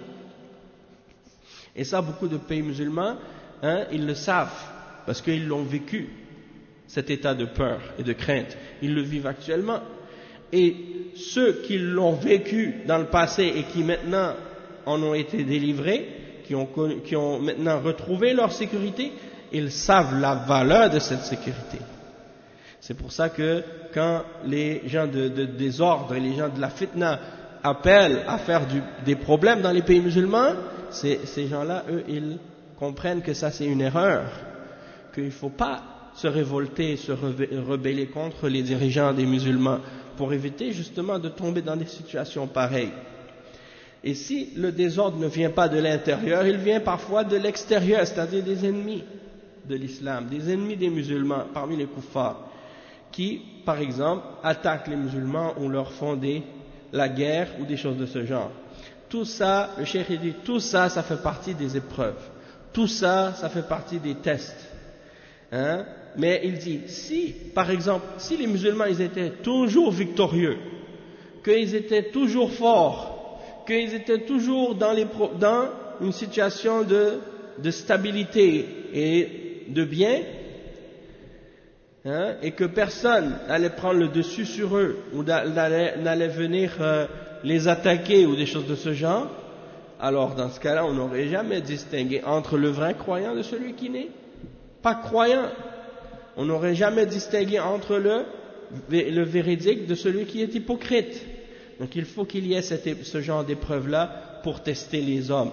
Et ça, beaucoup de pays musulmans, hein, ils le savent, parce qu'ils l'ont vécu, cet état de peur et de crainte. Ils le vivent actuellement. Et ceux qui l'ont vécu dans le passé et qui maintenant en ont été délivrés, qui ont, qui ont maintenant retrouvé leur sécurité, ils savent la valeur de cette sécurité. C'est pour ça que quand les gens de, de désordre et les gens de la fitna appellent à faire du, des problèmes dans les pays musulmans, c'est, ces gens-là, eux, ils comprennent que ça c'est une erreur, qu'il ne faut pas se révolter, se rebeller contre les dirigeants des musulmans pour éviter justement de tomber dans des situations pareilles. Et si le désordre ne vient pas de l'intérieur, il vient parfois de l'extérieur, c'est-à-dire des ennemis de l'islam, des ennemis des musulmans parmi les kuffars, qui, par exemple, attaquent les musulmans ou leur font des, la guerre ou des choses de ce genre. Tout ça, le cheikh dit, tout ça, ça fait partie des épreuves. Tout ça, ça fait partie des tests. Hein? Mais il dit, si, par exemple, si les musulmans, ils étaient toujours victorieux, qu'ils étaient toujours forts, qu'ils étaient toujours dans, les, dans une situation de, de stabilité et de bien, hein, et que personne n'allait prendre le dessus sur eux, ou n'allait venir euh, les attaquer, ou des choses de ce genre, alors dans ce cas-là, on n'aurait jamais distingué entre le vrai croyant de celui qui n'est pas croyant. On n'aurait jamais distingué entre le le véridique de celui qui est hypocrite. Donc il faut qu'il y ait cette, ce genre d'épreuve-là pour tester les hommes.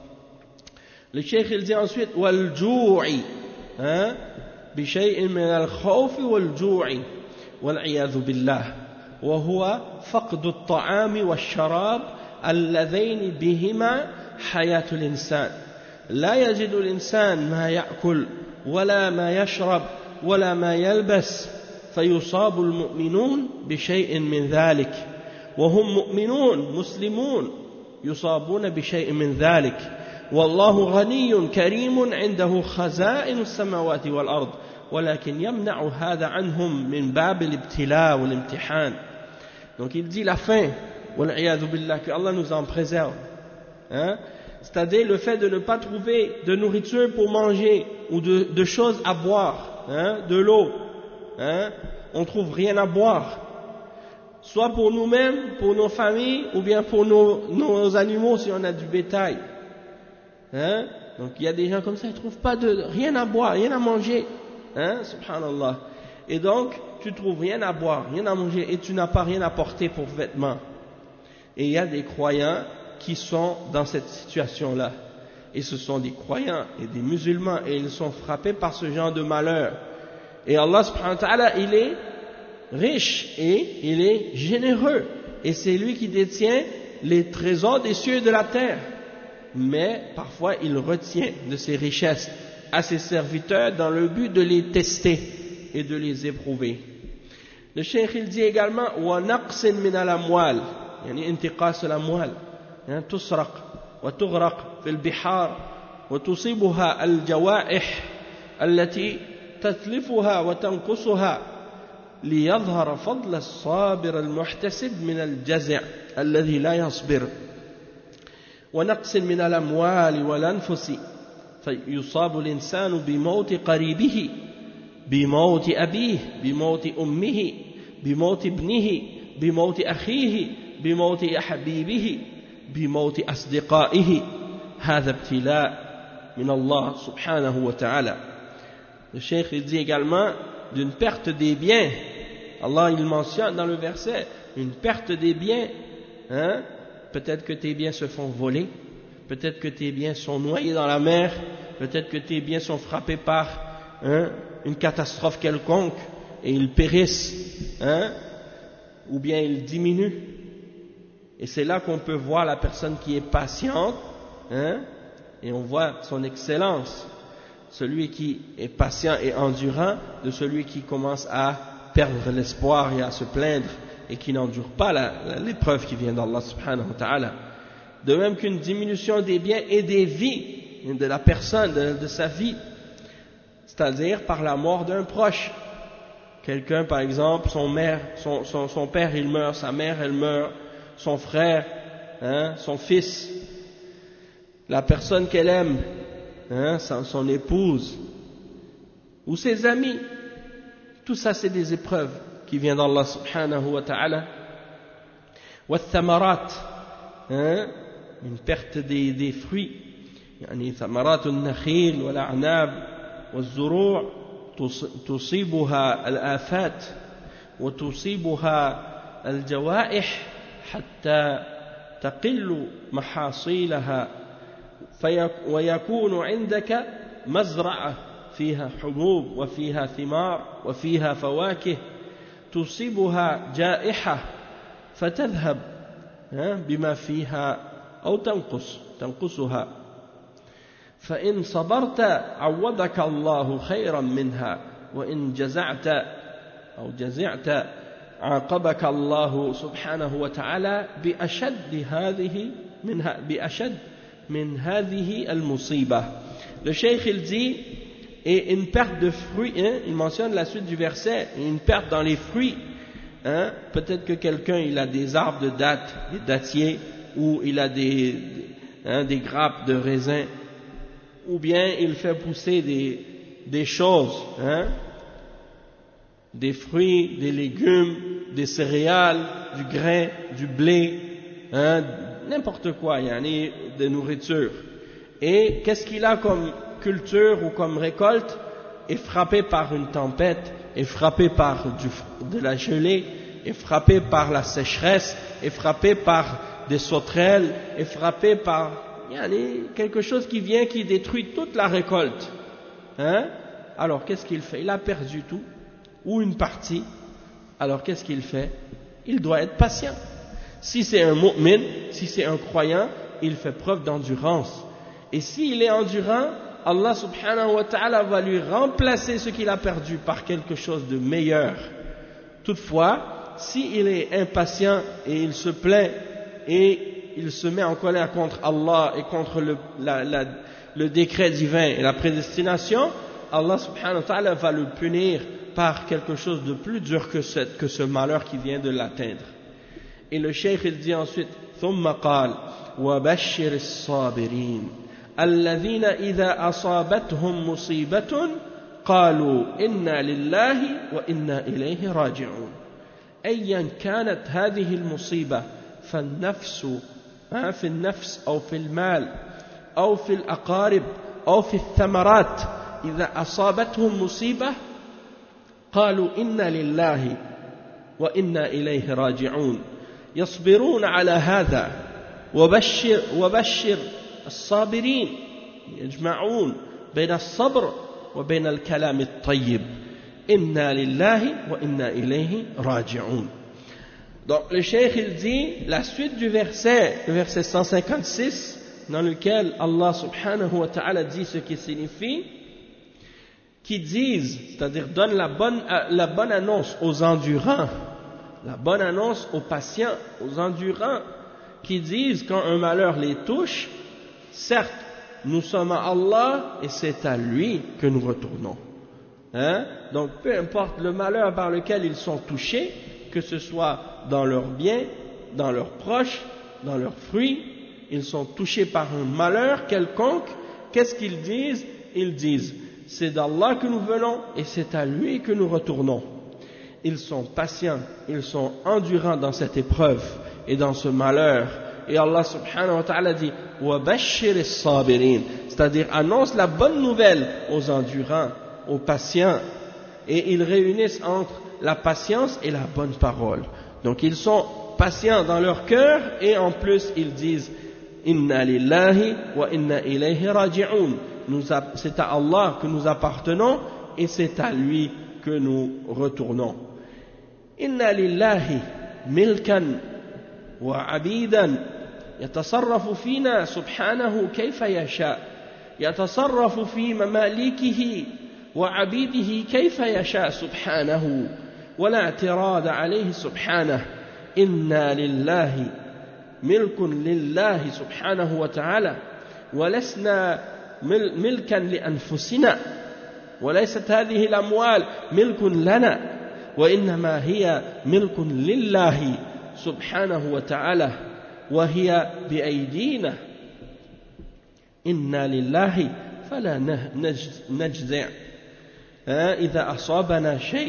Le cheikh il dit ensuite wal-ju'i, hein, bi shay'in min al-khawf wal-ju'i wal-'iyadhu billah, wa huwa faqdu at-ta'ami wash-sharab alladhayn bihima hayatu al-insan. La yajidu al-insan ma ya'kul wala ma yashrab wala ma yalbas فيصاب المؤمنون بشيء من ذلك وهم مؤمنون مسلمون يصابون بشيء من ذلك والله غني كريم عنده خزائن السماوات والأرض ولكن يمنع هذا عنهم من باب الابتلاء والامتحان. Donc il dit la faim, والعياذ بالله, que Allah nous en préserve, hein? C'est-à-dire le fait de ne pas trouver de nourriture pour manger ou de, de choses à boire, hein? De l'eau, hein? On ne trouve rien à boire, soit pour nous-mêmes, pour nos familles, ou bien pour nos, nos animaux si on a du bétail, hein? Donc il y a des gens comme ça, ils ne trouvent pas de, rien à boire, rien à manger, hein? Subhanallah. Et donc tu trouves rien à boire, rien à manger, et tu n'as pas rien à porter pour vêtements. Et il y a des croyants qui sont dans cette situation-là, et ce sont des croyants et des musulmans, et ils sont frappés par ce genre de malheur. Et Allah subhanahu wa ta'ala, il est riche et il est généreux. Et c'est lui qui détient les trésors des cieux et de la terre. Mais parfois, il retient de ses richesses à ses serviteurs dans le but de les tester et de les éprouver. Le cheikh, il dit également وَنَقْسٍ مِنَ الْأَمْوَالِ يعني انتقاص الأموال يعني تسرق وتغرق في البحار وتصيبها الجوائح التي تتلفها وتنقصها ليظهر فضل الصابر المحتسب من الجزع الذي لا يصبر ونقص من الأموال والأنفس فيصاب الإنسان بموت قريبه بموت أبيه بموت أمه بموت ابنه بموت أخيه بموت حبيبه بموت أصدقائه هذا ابتلاء من الله سبحانه وتعالى. Le cheikh il dit également d'une perte des biens. Allah il mentionne dans le verset une perte des biens, hein? Peut-être que tes biens se font voler, peut-être que tes biens sont noyés dans la mer, peut-être que tes biens sont frappés par, hein, une catastrophe quelconque et ils périssent, hein? Ou bien ils diminuent. Et c'est là qu'on peut voir la personne qui est patiente, hein? Et on voit son excellence. Celui qui est patient et endurant de celui qui commence à perdre l'espoir et à se plaindre et qui n'endure pas la, la, l'épreuve qui vient d'Allah subhanahu wa ta'ala. De même qu'une diminution des biens et des vies de la personne, de, de sa vie, c'est-à-dire par la mort d'un proche. Quelqu'un par exemple, son, mère, son, son, son père il meurt, sa mère elle meurt, son frère, hein, son fils, la personne qu'elle aime, hein, son épouse ou ses amis, tout ça c'est des épreuves qui viennent d'Allah subhanahu wa ta'ala. Wa thamarat, hein, une perte des, des fruits, yani thamarat al-nakhil wal a'nab wal zuru' تصيبها الآفات وتصيبها الجوائح حتى تقل محاصيلها ويكون عندك مزرعة فيها حبوب وفيها ثمار وفيها فواكه تصيبها جائحة فتذهب بما فيها أو تنقص تنقصها فإن صبرت عوضك الله خيرا منها وإن جزعت أو جزعت عاقبك الله سبحانه وتعالى بأشد هذه منها بأشد من هذه المصيبة. Le cheikh il dit et une perte de fruits, hein, il mentionne la suite du verset, une perte dans les fruits, hein, peut-être que quelqu'un il a des arbres de dattes, des dattiers, ou il a des, hein, des grappes de raisin, ou bien il fait pousser des, des choses, hein, des fruits, des légumes, des céréales, du grain, du blé, hein, n'importe quoi, il y en a de nourriture. Et qu'est-ce qu'il a comme culture ou comme récolte est frappé par une tempête est frappé par du, de la gelée, est frappé par la sécheresse, est frappé par des sauterelles, est frappé par yani, quelque chose qui vient, qui détruit toute la récolte. Hein? Alors qu'est-ce qu'il fait? Il a perdu tout, ou une partie. Alors qu'est-ce qu'il fait? Il doit être patient. Si c'est un mu'min, si c'est un croyant, il fait preuve d'endurance. Et s'il est endurant, Allah subhanahu wa ta'ala va lui remplacer ce qu'il a perdu par quelque chose de meilleur. Toutefois, s'il est impatient et il se plaint et il se met en colère contre Allah et contre le, la, la, le décret divin et la prédestination, Allah subhanahu wa ta'ala va le punir par quelque chose de plus dur que, cette, que ce malheur qui vient de l'atteindre. Et le cheikh il dit ensuite ثم قال وبشر الصابرين الذين إذا أصابتهم مصيبة قالوا إنا لله وإنا إليه راجعون أيا كانت هذه المصيبة فالنفس في النفس أو في المال أو في الأقارب أو في الثمرات إذا أصابتهم مصيبة قالوا إنا لله وإنا إليه راجعون يصبرون على هذا وبشر وبشر الصابرين يجمعون بين الصبر وبين الكلام الطيب إنا لله وإنا إليه راجعون. Donc le cheikh il dit la suite du verset, le verset cent cinquante-six, dans lequel Allah subhanahu wa ta'ala dit ce qui signifie, qui disent, c'est-à-dire donne la bonne, la bonne annonce aux endurants, la bonne annonce aux patients, aux endurants, qui disent quand un malheur les touche, certes, nous sommes à Allah et c'est à lui que nous retournons. Hein? Donc peu importe le malheur par lequel ils sont touchés, que ce soit dans leurs biens, dans leurs proches, dans leurs fruits, ils sont touchés par un malheur quelconque, qu'est-ce qu'ils disent? Ils disent, c'est d'Allah que nous venons et c'est à lui que nous retournons. Ils sont patients, ils sont endurants dans cette épreuve et dans ce malheur. Et Allah subhanahu wa ta'ala dit وَبَشِّرِ الصَّابِرِينَ, c'est-à-dire annonce la bonne nouvelle aux endurants, aux patients, et ils réunissent entre la patience et la bonne parole. Donc ils sont patients dans leur cœur et en plus ils disent inna lillahi wa inna ilayhi raji'un, c'est à Allah que nous appartenons et c'est à lui que nous retournons. Inna lillahi milkan wa abidan يتصرف فينا سبحانه كيف يشاء يتصرف في مماليكه وعبيده كيف يشاء سبحانه ولا اعتراض عليه سبحانه إنا لله ملك لله سبحانه وتعالى ولسنا ملكا لأنفسنا وليست هذه الأموال ملك لنا وإنما هي ملك لله سبحانه وتعالى وهي بأيدينا إنا لله فلا نجزع إذا أصابنا شيء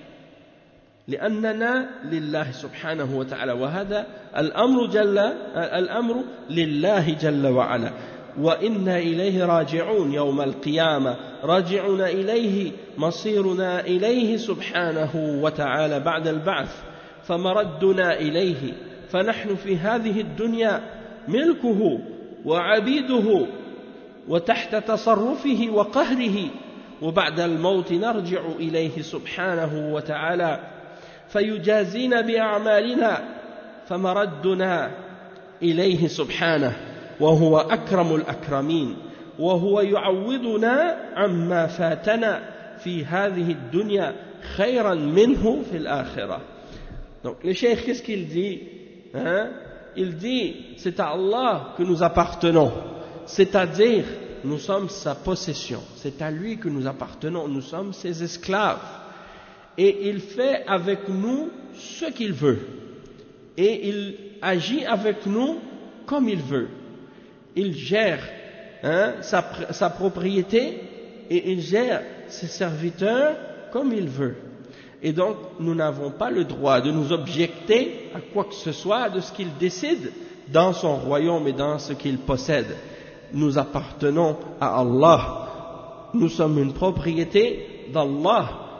لأننا لله سبحانه وتعالى وهذا الأمر جل الأمر لله جل وعلا وإنا إليه راجعون يوم القيامة راجعون إليه مصيرنا إليه سبحانه وتعالى بعد البعث فمردنا إليه فنحن في هذه الدنيا ملكه وعبيده وتحت تصرفه وقهره وبعد الموت نرجع إليه سبحانه وتعالى فيجازينا بأعمالنا فمردنا إليه سبحانه وهو أكرم الأكرمين وهو يعوضنا عما فاتنا في هذه الدنيا خيرا منه في الآخرة. Donc le cheikh qu'est-ce qu'il dit? Hein? Il dit c'est à Allah que nous appartenons, c'est-à-dire nous sommes sa possession, c'est à lui que nous appartenons, nous sommes ses esclaves et il fait avec nous ce qu'il veut et il agit avec nous comme il veut. Il gère hein, sa, sa propriété et il gère ses serviteurs comme il veut. Et donc, nous n'avons pas le droit de nous objecter à quoi que ce soit de ce qu'il décide dans son royaume et dans ce qu'il possède. Nous appartenons à Allah. Nous sommes une propriété d'Allah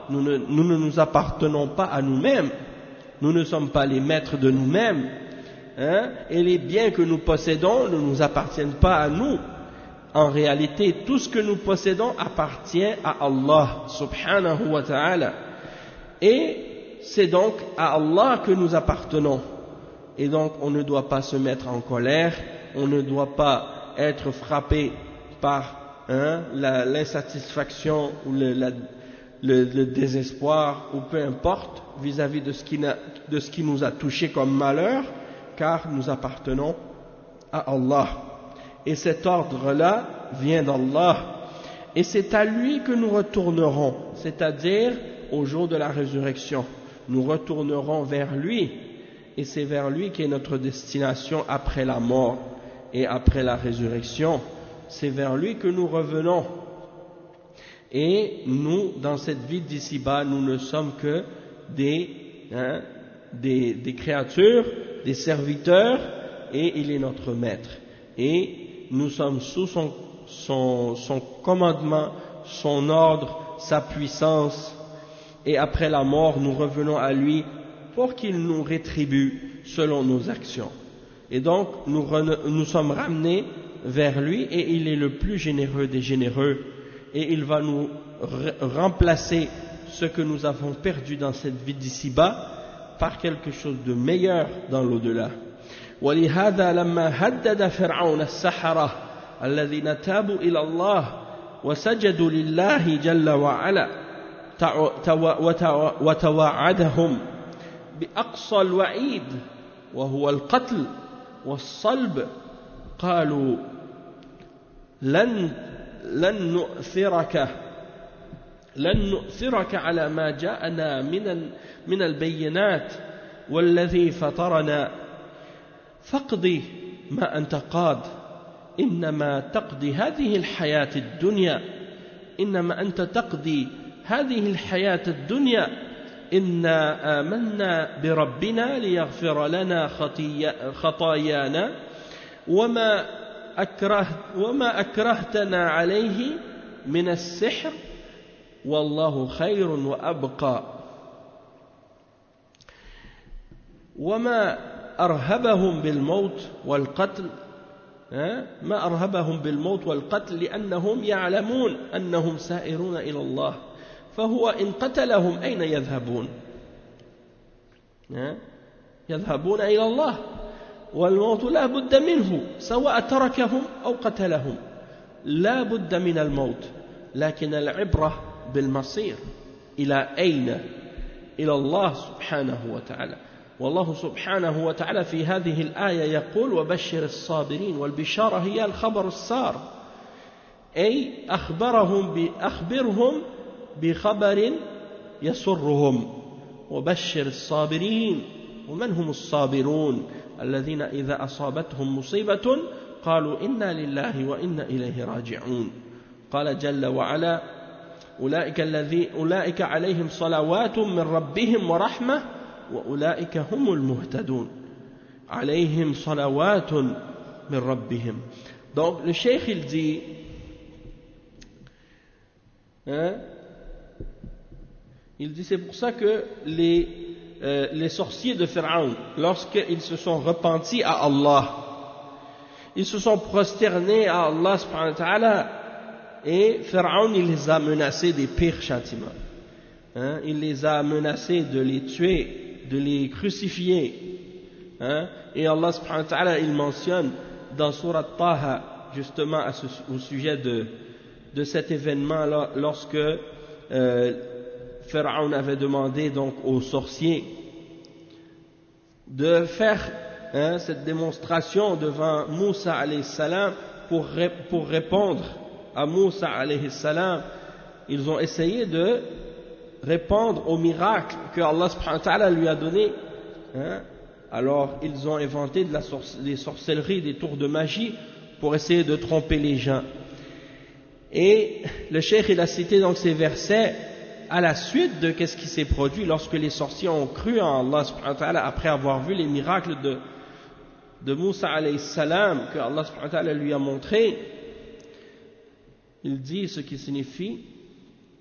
nous ne, nous ne nous appartenons pas à nous-mêmes, nous ne sommes pas les maîtres de nous-mêmes, hein, et les biens que nous possédons ne nous appartiennent pas à nous. En réalité, tout ce que nous possédons appartient à Allah subhanahu wa ta'ala, et c'est donc à Allah que nous appartenons. Et donc on ne doit pas se mettre en colère, on ne doit pas être frappé par hein, la, l'insatisfaction ou le, la, le, le désespoir ou peu importe vis-à-vis de ce qui n'a, de ce qui nous a touché comme malheur, car nous appartenons à Allah. Et cet ordre-là vient d'Allah, et c'est à lui que nous retournerons, c'est-à-dire au jour de la résurrection. Nous retournerons vers lui, et c'est vers lui qu'est notre destination après la mort et après la résurrection. C'est vers lui que nous revenons. Et nous, dans cette vie d'ici-bas, nous ne sommes que des, hein, des, des créatures, des serviteurs, et il est notre maître. Et nous sommes sous son, son, son commandement, son ordre, sa puissance, et après la mort, nous revenons à lui pour qu'il nous rétribue selon nos actions. Et donc, nous, nous sommes ramenés vers lui, et il est le plus généreux des généreux, et il va nous remplacer ce que nous avons perdu dans cette vie d'ici-bas par quelque chose de meilleur dans l'au-delà. ولهذا لما هدد فرعون السحرة الذين تابوا إلى الله وسجدوا لله جل وعلا وتواعدهم بأقصى الوعيد وهو القتل والصلب قالوا لن لن نؤثرك لن نؤثرك على ما جاءنا من من البينات والذي فطرنا فاقضي ما أنت قاض إنما تقضي هذه الحياة الدنيا إنما أنت تقضي هذه الحياة الدنيا إنا آمنا بربنا ليغفر لنا خطايانا وما أكره وما أكرهتنا عليه من السحر والله خير وأبقى وما أرهبهم بالموت والقتل ما أرهبهم بالموت والقتل لأنهم يعلمون أنهم سائرون إلى الله فهو إن قتلهم أين يذهبون يذهبون إلى الله والموت لا بد منه سواء تركهم أو قتلهم لا بد من الموت لكن العبرة بالمصير إلى أين إلى الله سبحانه وتعالى والله سبحانه وتعالى في هذه الآية يقول وبشر الصابرين والبشارة هي الخبر السار أي أخبرهم أخبرهم بخبر يسرهم وبشر الصابرين ومن هم الصابرون الذين إذا أصابتهم مصيبة قالوا إنا لله وإنا إليه راجعون قال جل وعلا أولئك, الذي أولئك عليهم صلوات من ربهم ورحمة وأولئك هم المهتدون عليهم صلوات من ربهم. Donc le cheikh il dit hein, il dit c'est pour ça que les, euh, les sorciers de Pharaon lorsqu'ils se sont repentis à Allah ils se sont prosternés à Allah subhanahu wa ta'ala et Pharaon il les a menacés des pires châtiments hein, il les a menacés de les tuer de les crucifier hein? Et Allah subhanahu wa ta'ala il mentionne dans Surat Taha justement à ce, au sujet de, de cet événement là lorsque euh, Pharaon avait demandé donc aux sorciers de faire hein, cette démonstration devant Moussa alayhi salam pour, pour répondre à Moussa alayhi salam. Ils ont essayé de répondre au miracle que Allah subhanahu wa ta'ala lui a donné hein? Alors ils ont inventé de la sorc- des sorcelleries, des tours de magie pour essayer de tromper les gens et le cheikh il a cité donc ces versets à la suite de qu'est-ce qui s'est produit lorsque les sorciers ont cru en Allah subhanahu wa ta'ala après avoir vu les miracles de, de Moussa alayhi salam que Allah subhanahu wa ta'ala lui a montré. Il dit ce qui signifie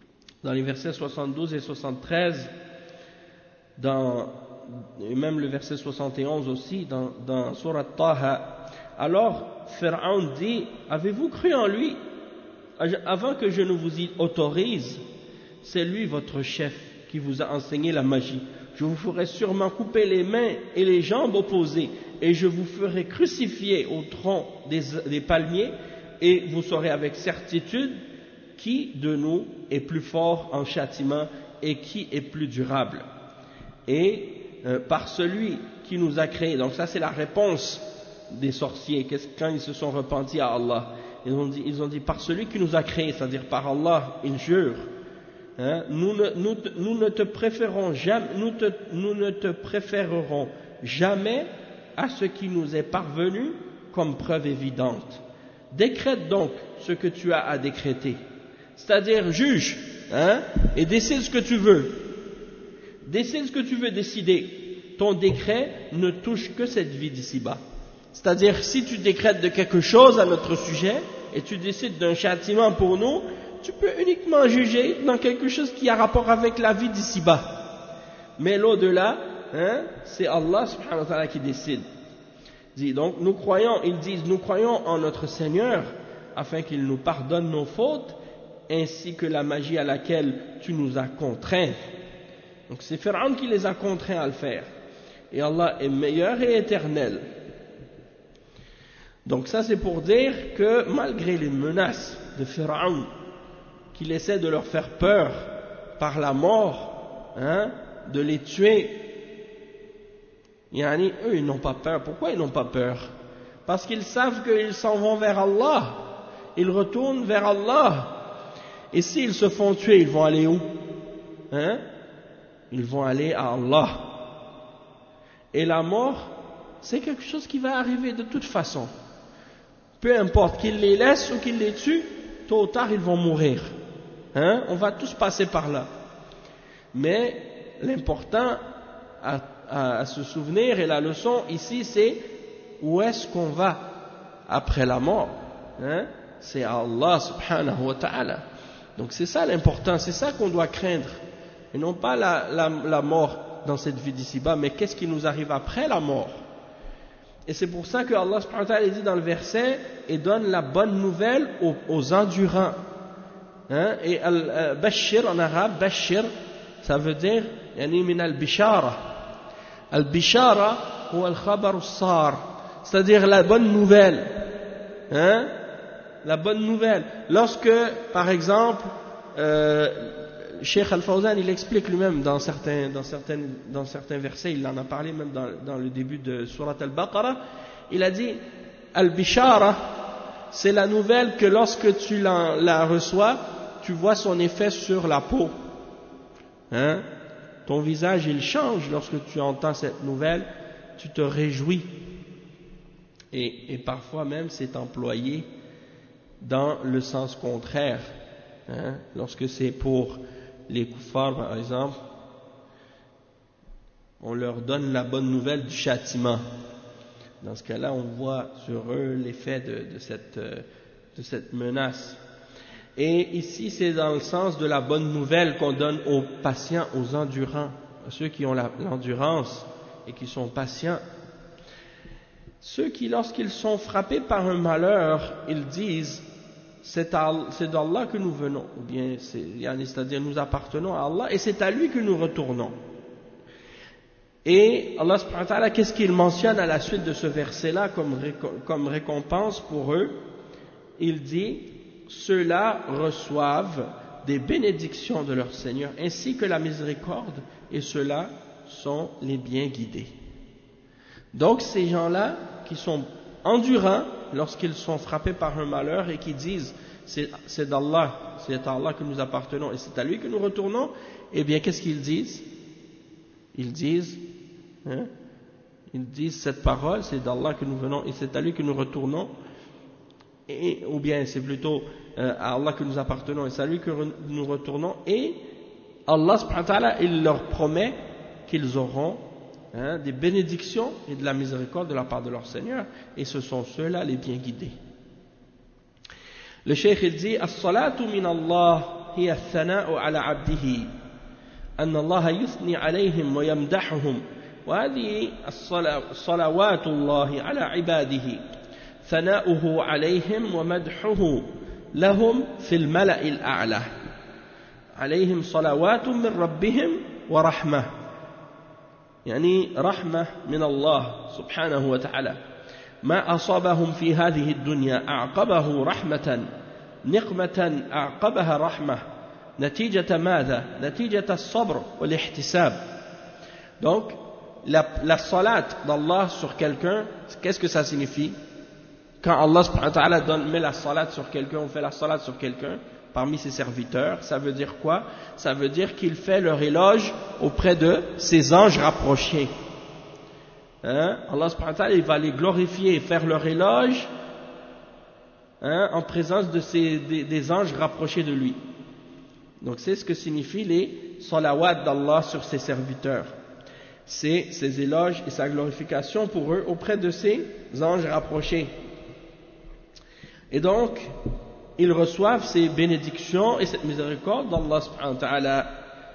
dans les versets soixante-douze et soixante-treize, dans, et même le verset soixante et onze aussi, dans, dans Surat Taha. Alors, Pharaon dit, avez-vous cru en lui avant que je ne vous y autorise? C'est lui votre chef qui vous a enseigné la magie. Je vous ferai sûrement couper les mains et les jambes opposées, et je vous ferai crucifier au tronc des, des palmiers, et vous saurez avec certitude qui de nous est plus fort en châtiment et qui est plus durable. Et euh, par celui qui nous a créés. Donc ça c'est la réponse des sorciers quand ils se sont repentis à Allah. Ils ont dit, ils ont dit par celui qui nous a créés, c'est-à-dire par Allah, ils jurent. Hein, nous, ne, nous, nous ne te préférons jamais, nous, te, nous ne te préférerons jamais à ce qui nous est parvenu comme preuve évidente. Décrète donc ce que tu as à décréter, c'est-à-dire juge, hein, et décide ce que tu veux. Décide ce que tu veux décider. Ton décret ne touche que cette vie d'ici-bas. C'est-à-dire, si tu décrètes de quelque chose à notre sujet et tu décides d'un châtiment pour nous, tu peux uniquement juger dans quelque chose qui a rapport avec la vie d'ici-bas. Mais l'au-delà, hein, c'est Allah subhanahu wa ta'ala qui décide. Donc, nous croyons, ils disent, nous croyons en notre Seigneur afin qu'il nous pardonne nos fautes ainsi que la magie à laquelle tu nous as contraints. Donc, c'est Pharaon qui les a contraints à le faire. Et Allah est meilleur et éternel. Donc ça c'est pour dire que malgré les menaces de Pharaon, qu'il essaie de leur faire peur par la mort, hein, de les tuer, yani, eux ils n'ont pas peur. Pourquoi ils n'ont pas peur? Parce qu'ils savent qu'ils s'en vont vers Allah, ils retournent vers Allah. Et s'ils se font tuer, ils vont aller où? Hein? Ils vont aller à Allah. Et la mort, c'est quelque chose qui va arriver de toute façon. Peu importe qu'ils les laissent ou qu'ils les tuent, tôt ou tard ils vont mourir. Hein? On va tous passer par là. Mais l'important à, à, à se souvenir, et la leçon ici, c'est où est-ce qu'on va après la mort? Hein? C'est Allah subhanahu wa ta'ala. Donc c'est ça l'important, c'est ça qu'on doit craindre. Et non pas la, la, la mort dans cette vie d'ici-bas, mais qu'est-ce qui nous arrive après la mort? Et c'est pour ça que Allah subhanahu wa ta'ala dit dans le verset, et donne la bonne nouvelle aux, aux endurants. Hein? Et al-bashir en arabe, bashir, ça veut dire, yani min al-bishara. Al-bishara ou al-khabar as-sar, c'est-à-dire la bonne nouvelle. Hein? La bonne nouvelle. Lorsque, par exemple, euh, Cheikh Al-Fawzan, il explique lui-même dans certains, dans, certaines, dans certains versets, il en a parlé même dans, dans le début de Surat Al-Baqarah, il a dit, Al-Bishara, c'est la nouvelle que lorsque tu la, la reçois, tu vois son effet sur la peau. Hein? Ton visage, il change lorsque tu entends cette nouvelle, tu te réjouis. Et, et parfois même, c'est employé dans le sens contraire. Hein? Lorsque c'est pour les kuffars, par exemple, on leur donne la bonne nouvelle du châtiment. Dans ce cas-là, on voit sur eux l'effet de, de, cette, de cette menace. Et ici, c'est dans le sens de la bonne nouvelle qu'on donne aux patients, aux endurants, à ceux qui ont l'endurance et qui sont patients. Ceux qui, lorsqu'ils sont frappés par un malheur, ils disent, c'est d'Allah que nous venons, ou bien c'est-à-dire nous appartenons à Allah et c'est à lui que nous retournons. Et Allah subhanahu wa ta'ala, qu'est-ce qu'il mentionne à la suite de ce verset-là comme, comme récompense pour eux? Il dit, ceux-là reçoivent des bénédictions de leur Seigneur ainsi que la miséricorde, et ceux-là sont les bien guidés. Donc ces gens-là qui sont endurants lorsqu'ils sont frappés par un malheur et qui disent c'est, c'est d'Allah, c'est à Allah que nous appartenons et c'est à lui que nous retournons, eh bien qu'est-ce qu'ils disent? Ils disent, hein, ils disent cette parole, c'est d'Allah que nous venons et c'est à lui que nous retournons, et, ou bien c'est plutôt euh, à Allah que nous appartenons et c'est à lui que nous retournons, et Allah subhanahu wa ta'ala, il leur promet qu'ils auront Hein, des bénédictions et de la miséricorde de la part de leur Seigneur, et ce sont ceux-là les bien guidés. Le cheikh il dit, as-salatu min Allah هي الثناء على عبده أن الله يثني عليهم ويمدحهم وهذه صلوات الله على عباده ثناؤه عليهم ومدحه لهم في الملأ الأعلى عليهم صلوات من ربهم ورحمة يعني رحمة من الله سبحانه وتعالى ما أصابهم في هذه الدنيا أعقبه رحمة نقمة أعقبها رحمة نتيجة ماذا؟ نتيجة الصبر والاحتساب. Donc la, la salat d'Allah sur quelqu'un, qu'est-ce que ça signifie? Quand Allah subhanahu wa ta'ala donne, met la salat sur quelqu'un, on fait la salat sur quelqu'un parmi ses serviteurs, ça veut dire quoi? Ça veut dire qu'il fait leur éloge auprès de ses anges rapprochés. Hein? Allah subhanahu wa ta'ala, il va les glorifier et faire leur éloge hein, en présence de ces, des, des anges rapprochés de lui. Donc c'est ce que signifient les salawat d'Allah sur ses serviteurs. C'est ses éloges et sa glorification pour eux auprès de ses anges rapprochés. Et donc, ils reçoivent ces bénédictions et cette miséricorde d'Allah subhanahu wa ta'ala.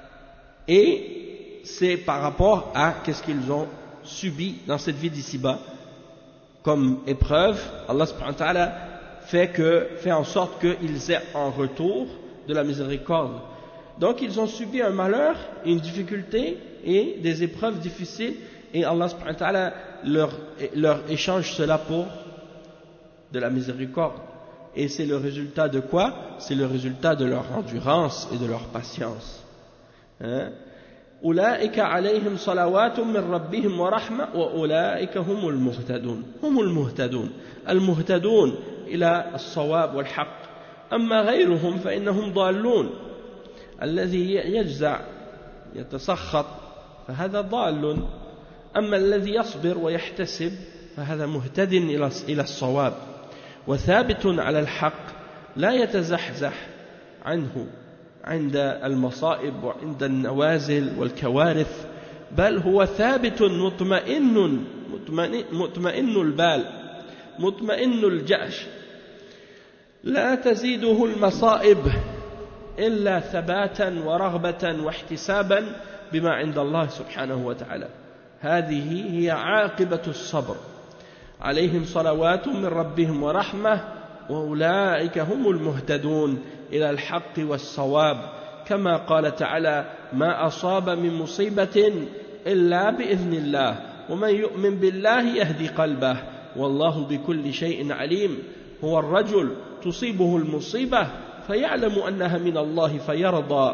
Et c'est par rapport à qu'est-ce qu'ils ont subi dans cette vie d'ici-bas comme épreuve. Allah subhanahu wa ta'ala fait, que, fait en sorte qu'ils aient en retour de la miséricorde. Donc ils ont subi un malheur, une difficulté et des épreuves difficiles et Allah subhanahu wa ta'ala leur, leur échange cela pour de la miséricorde. Et c'est le résultat de quoi? C'est le résultat de leur endurance et de leur patience. أولئك عليهم صلوات من ربهم ورحمة وأولئك هم المهتدون هم المهتدون المهتدون إلى الصواب والحق أما غيرهم فإنهم ضالون الذي يجزع يتسخط فهذا ضال أما الذي يصبر ويحتسب فهذا مهتد إلى الصواب وثابت على الحق لا يتزحزح عنه عند المصائب وعند النوازل والكوارث بل هو ثابت مطمئن مطمئن, مطمئن البال مطمئن الجأش لا تزيده المصائب إلا ثباتا ورغبة واحتسابا بما عند الله سبحانه وتعالى هذه هي عاقبة الصبر عليهم صلوات من ربهم ورحمة وأولئك هم المهتدون إلى الحق والصواب كما قال تعالى ما أصاب من مصيبة إلا بإذن الله ومن يؤمن بالله يهدي قلبه والله بكل شيء عليم هو الرجل تصيبه المصيبة فيعلم أنها من الله فيرضى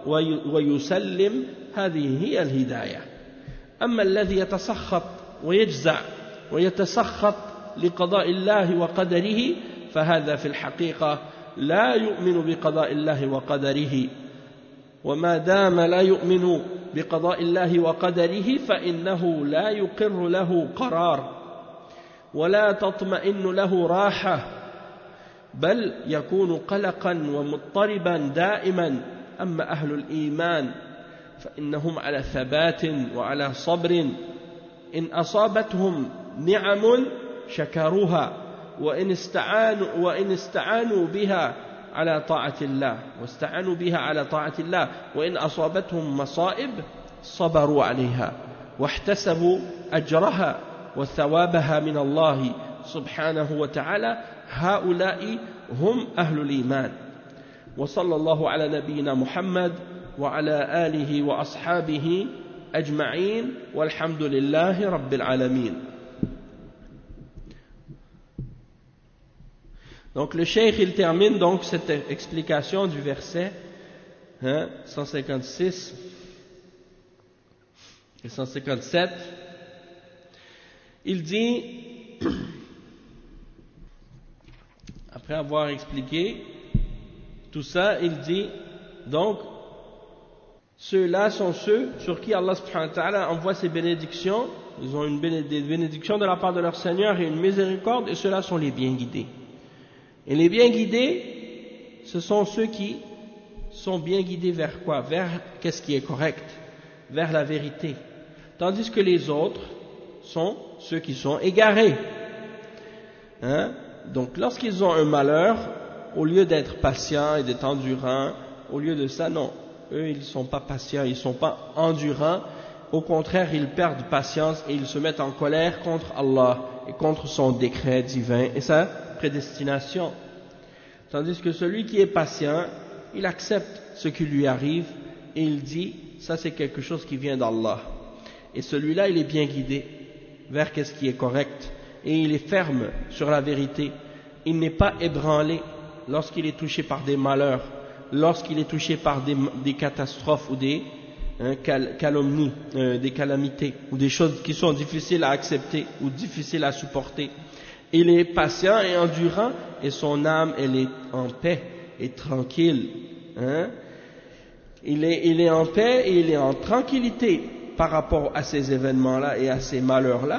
ويسلم هذه هي الهداية أما الذي يتسخط ويجزع ويتسخط لقضاء الله وقدره فهذا في الحقيقة لا يؤمن بقضاء الله وقدره وما دام لا يؤمن بقضاء الله وقدره فإنه لا يقر له قرار ولا تطمئن له راحة بل يكون قلقا ومضطربا دائما أما أهل الإيمان فإنهم على ثبات وعلى صبر إن أصابتهم نعم شكروها وإن استعانوا, وإن استعانوا بها على طاعة الله واستعانوا بها على طاعة الله وإن أصابتهم مصائب صبروا عليها واحتسبوا أجرها وثوابها من الله سبحانه وتعالى هؤلاء هم أهل الإيمان وصلى الله على نبينا محمد وعلى آله وأصحابه أجمعين والحمد لله رب العالمين. Donc le cheikh il termine donc cette explication du verset hein, cent cinquante-six et cent cinquante-sept. Il dit, après avoir expliqué tout ça, il dit donc ceux-là sont ceux sur qui Allah subhanahu wa ta'ala envoie ses bénédictions, ils ont une bénéd- des bénédictions de la part de leur Seigneur et une miséricorde, et ceux-là sont les bien guidés. Et les bien guidés, ce sont ceux qui sont bien guidés vers quoi? Vers qu'est-ce qui est correct? Vers la vérité. Tandis que les autres sont ceux qui sont égarés. Hein? Donc lorsqu'ils ont un malheur, au lieu d'être patients et d'être endurants Au lieu de ça, non. Eux, ils ne sont pas patients, ils ne sont pas endurants. Au contraire, ils perdent patience et ils se mettent en colère contre Allah et contre son décret divin et sa prédestination. Tandis que celui qui est patient, il accepte ce qui lui arrive et il dit, ça c'est quelque chose qui vient d'Allah. Et celui-là, il est bien guidé vers ce qui est correct et il est ferme sur la vérité. Il n'est pas ébranlé lorsqu'il est touché par des malheurs, lorsqu'il est touché par des, des catastrophes ou des hein, cal, calomnies, euh, des calamités ou des choses qui sont difficiles à accepter ou difficiles à supporter. Il est patient et endurant et son âme, elle est en paix et tranquille. Hein. Il est, il est en paix et il est en tranquillité par rapport à ces événements-là et à ces malheurs-là.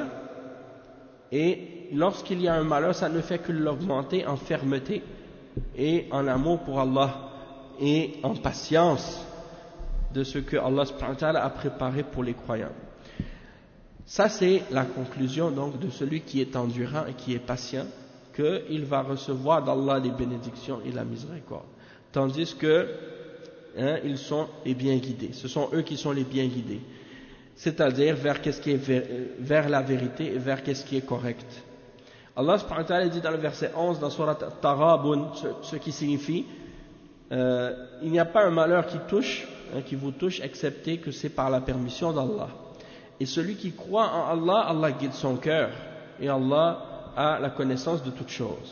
Et lorsqu'il y a un malheur, ça ne fait que l'augmenter en fermeté et en amour pour Allah et en patience de ce que Allah subhanahu wa ta'ala a préparé pour les croyants. Ça c'est la conclusion donc de celui qui est endurant et qui est patient, qu'il va recevoir d'Allah les bénédictions et la miséricorde. Tandis que hein, ils sont les bien guidés, ce sont eux qui sont les bien guidés, c'est-à-dire vers, qu'est-ce qui est vers, vers la vérité et vers qu'est-ce qui est correct. Allah subhanahu wa ta'ala dit dans le verset onze dans Surat At-Taghabun, ce, ce qui signifie euh, il n'y a pas un malheur qui touche, hein, qui vous touche, excepté que c'est par la permission d'Allah. Et celui qui croit en Allah, Allah guide son cœur et Allah a la connaissance de toutes choses.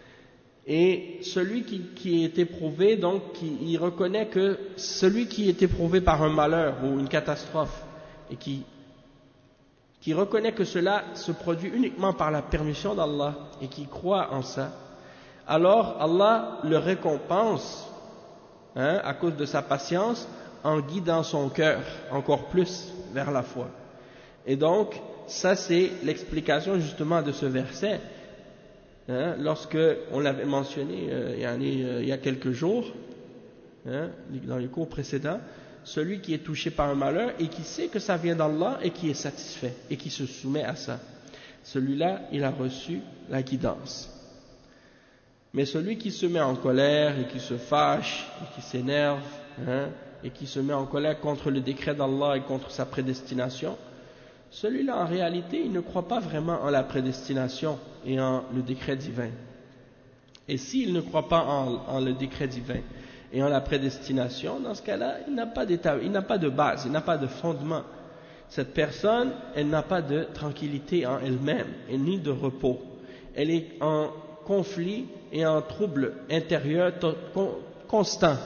Et celui qui, qui est éprouvé, donc qui, il reconnaît que celui qui est éprouvé par un malheur ou une catastrophe et qui qui reconnaît que cela se produit uniquement par la permission d'Allah et qui croit en ça, alors Allah le récompense hein, à cause de sa patience en guidant son cœur encore plus vers la foi. Et donc, ça c'est l'explication justement de ce verset, hein, lorsque on l'avait mentionné euh, il y a quelques jours, hein, dans les cours précédents, celui qui est touché par un malheur et qui sait que ça vient d'Allah et qui est satisfait et qui se soumet à ça. Celui-là, il a reçu la guidance. Mais celui qui se met en colère et qui se fâche et qui s'énerve hein, et qui se met en colère contre le décret d'Allah et contre sa prédestination, celui-là en réalité, il ne croit pas vraiment en la prédestination et en le décret divin. Et s'il ne croit pas en, en le décret divin et en la prédestination, dans ce cas-là, il n'a pas d'état, il n'a pas de base, il n'a pas de fondement. Cette personne, elle n'a pas de tranquillité en elle-même, et ni de repos. Elle est en conflit et en trouble intérieur constant.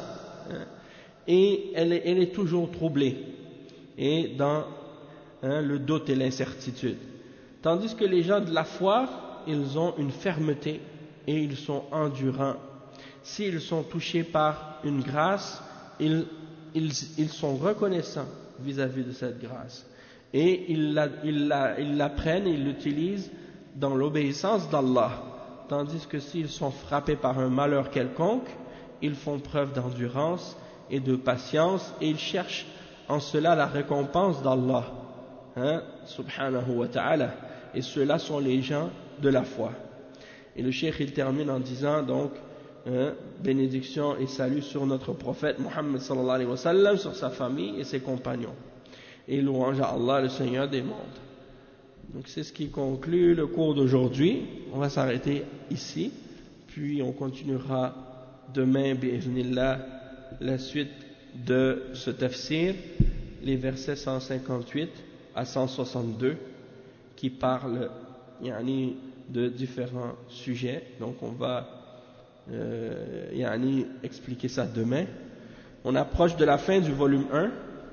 Et elle est, elle est toujours troublée, et dans hein, le doute et l'incertitude. Tandis que les gens de la foi, ils ont une fermeté et ils sont endurants. S'ils sont touchés par une grâce, ils, ils, ils sont reconnaissants vis-à-vis de cette grâce. Et ils la, ils la, ils la prennent et ils l'utilisent dans l'obéissance d'Allah. Tandis que s'ils sont frappés par un malheur quelconque, ils font preuve d'endurance et de patience et ils cherchent en cela la récompense d'Allah, hein, subhanahu wa ta'ala. Et ceux-là sont les gens de la foi. Et le cheikh il termine en disant donc Hein, bénédiction et salut sur notre prophète Muhammad sallallahu alayhi wa sallam, sur sa famille et ses compagnons. Et louange à Allah, le Seigneur des mondes. Donc c'est ce qui conclut le cours d'aujourd'hui. On va s'arrêter ici, puis on continuera demain, bi'idhnillah, la suite de ce tafsir, les versets cent cinquante-huit à cent soixante-deux, qui parlent yani, de différents sujets. Donc on va Euh, yani, expliquer ça demain. On approche de la fin du volume un,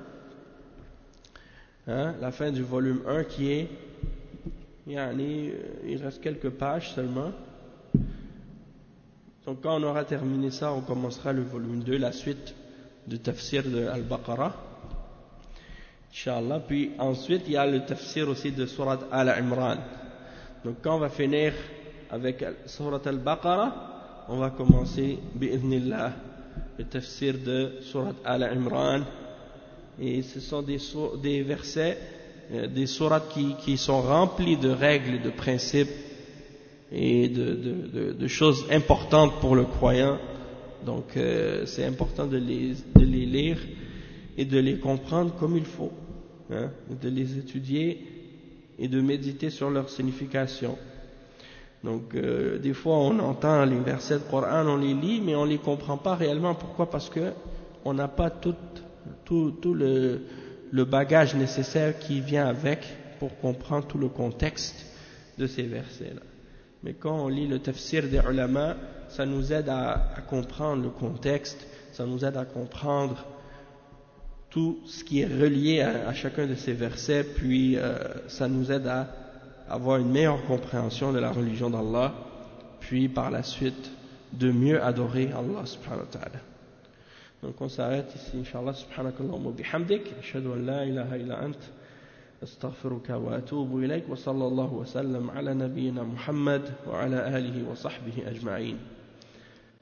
hein, la fin du volume un qui est yani, il reste quelques pages seulement. Donc quand on aura terminé ça, on commencera le volume deux, la suite du tafsir de Al-Baqarah, Inch'Allah. Puis ensuite il y a le tafsir aussi de Surat Al-Imran. Donc quand on va finir avec Surat Al-Baqarah, on va commencer, bi'idhnillah, le tafsir de Surat Al-Imran. Et ce sont des, des versets, euh, des sourates qui, qui sont remplis de règles, de principes et de, de, de, de choses importantes pour le croyant. Donc euh, c'est important de les, de les lire et de les comprendre comme il faut, hein, de les étudier et de méditer sur leur signification. Donc euh, des fois on entend les versets du Coran, on les lit, mais on ne les comprend pas réellement. Pourquoi? Parce que on n'a pas tout, tout, tout le, le bagage nécessaire qui vient avec pour comprendre tout le contexte de ces versets-là. Mais quand on lit le tafsir des ulama, ça nous aide à, à comprendre le contexte, ça nous aide à comprendre tout ce qui est relié à, à chacun de ces versets, puis euh, ça nous aide à avoir une meilleure compréhension de la religion d'Allah, puis par la suite de mieux adorer Allah subhanahu wa ta'ala. Donc on s'arrête ici, inshallah, subhanakallahumma bihamdik, ashhadu an la ilaha illa ant, astaghfiruka wa atubu ilayk, wa sallallahu wa sallam ala nabiyyina Muhammad wa ala alihi wa sahbihi ajma'in.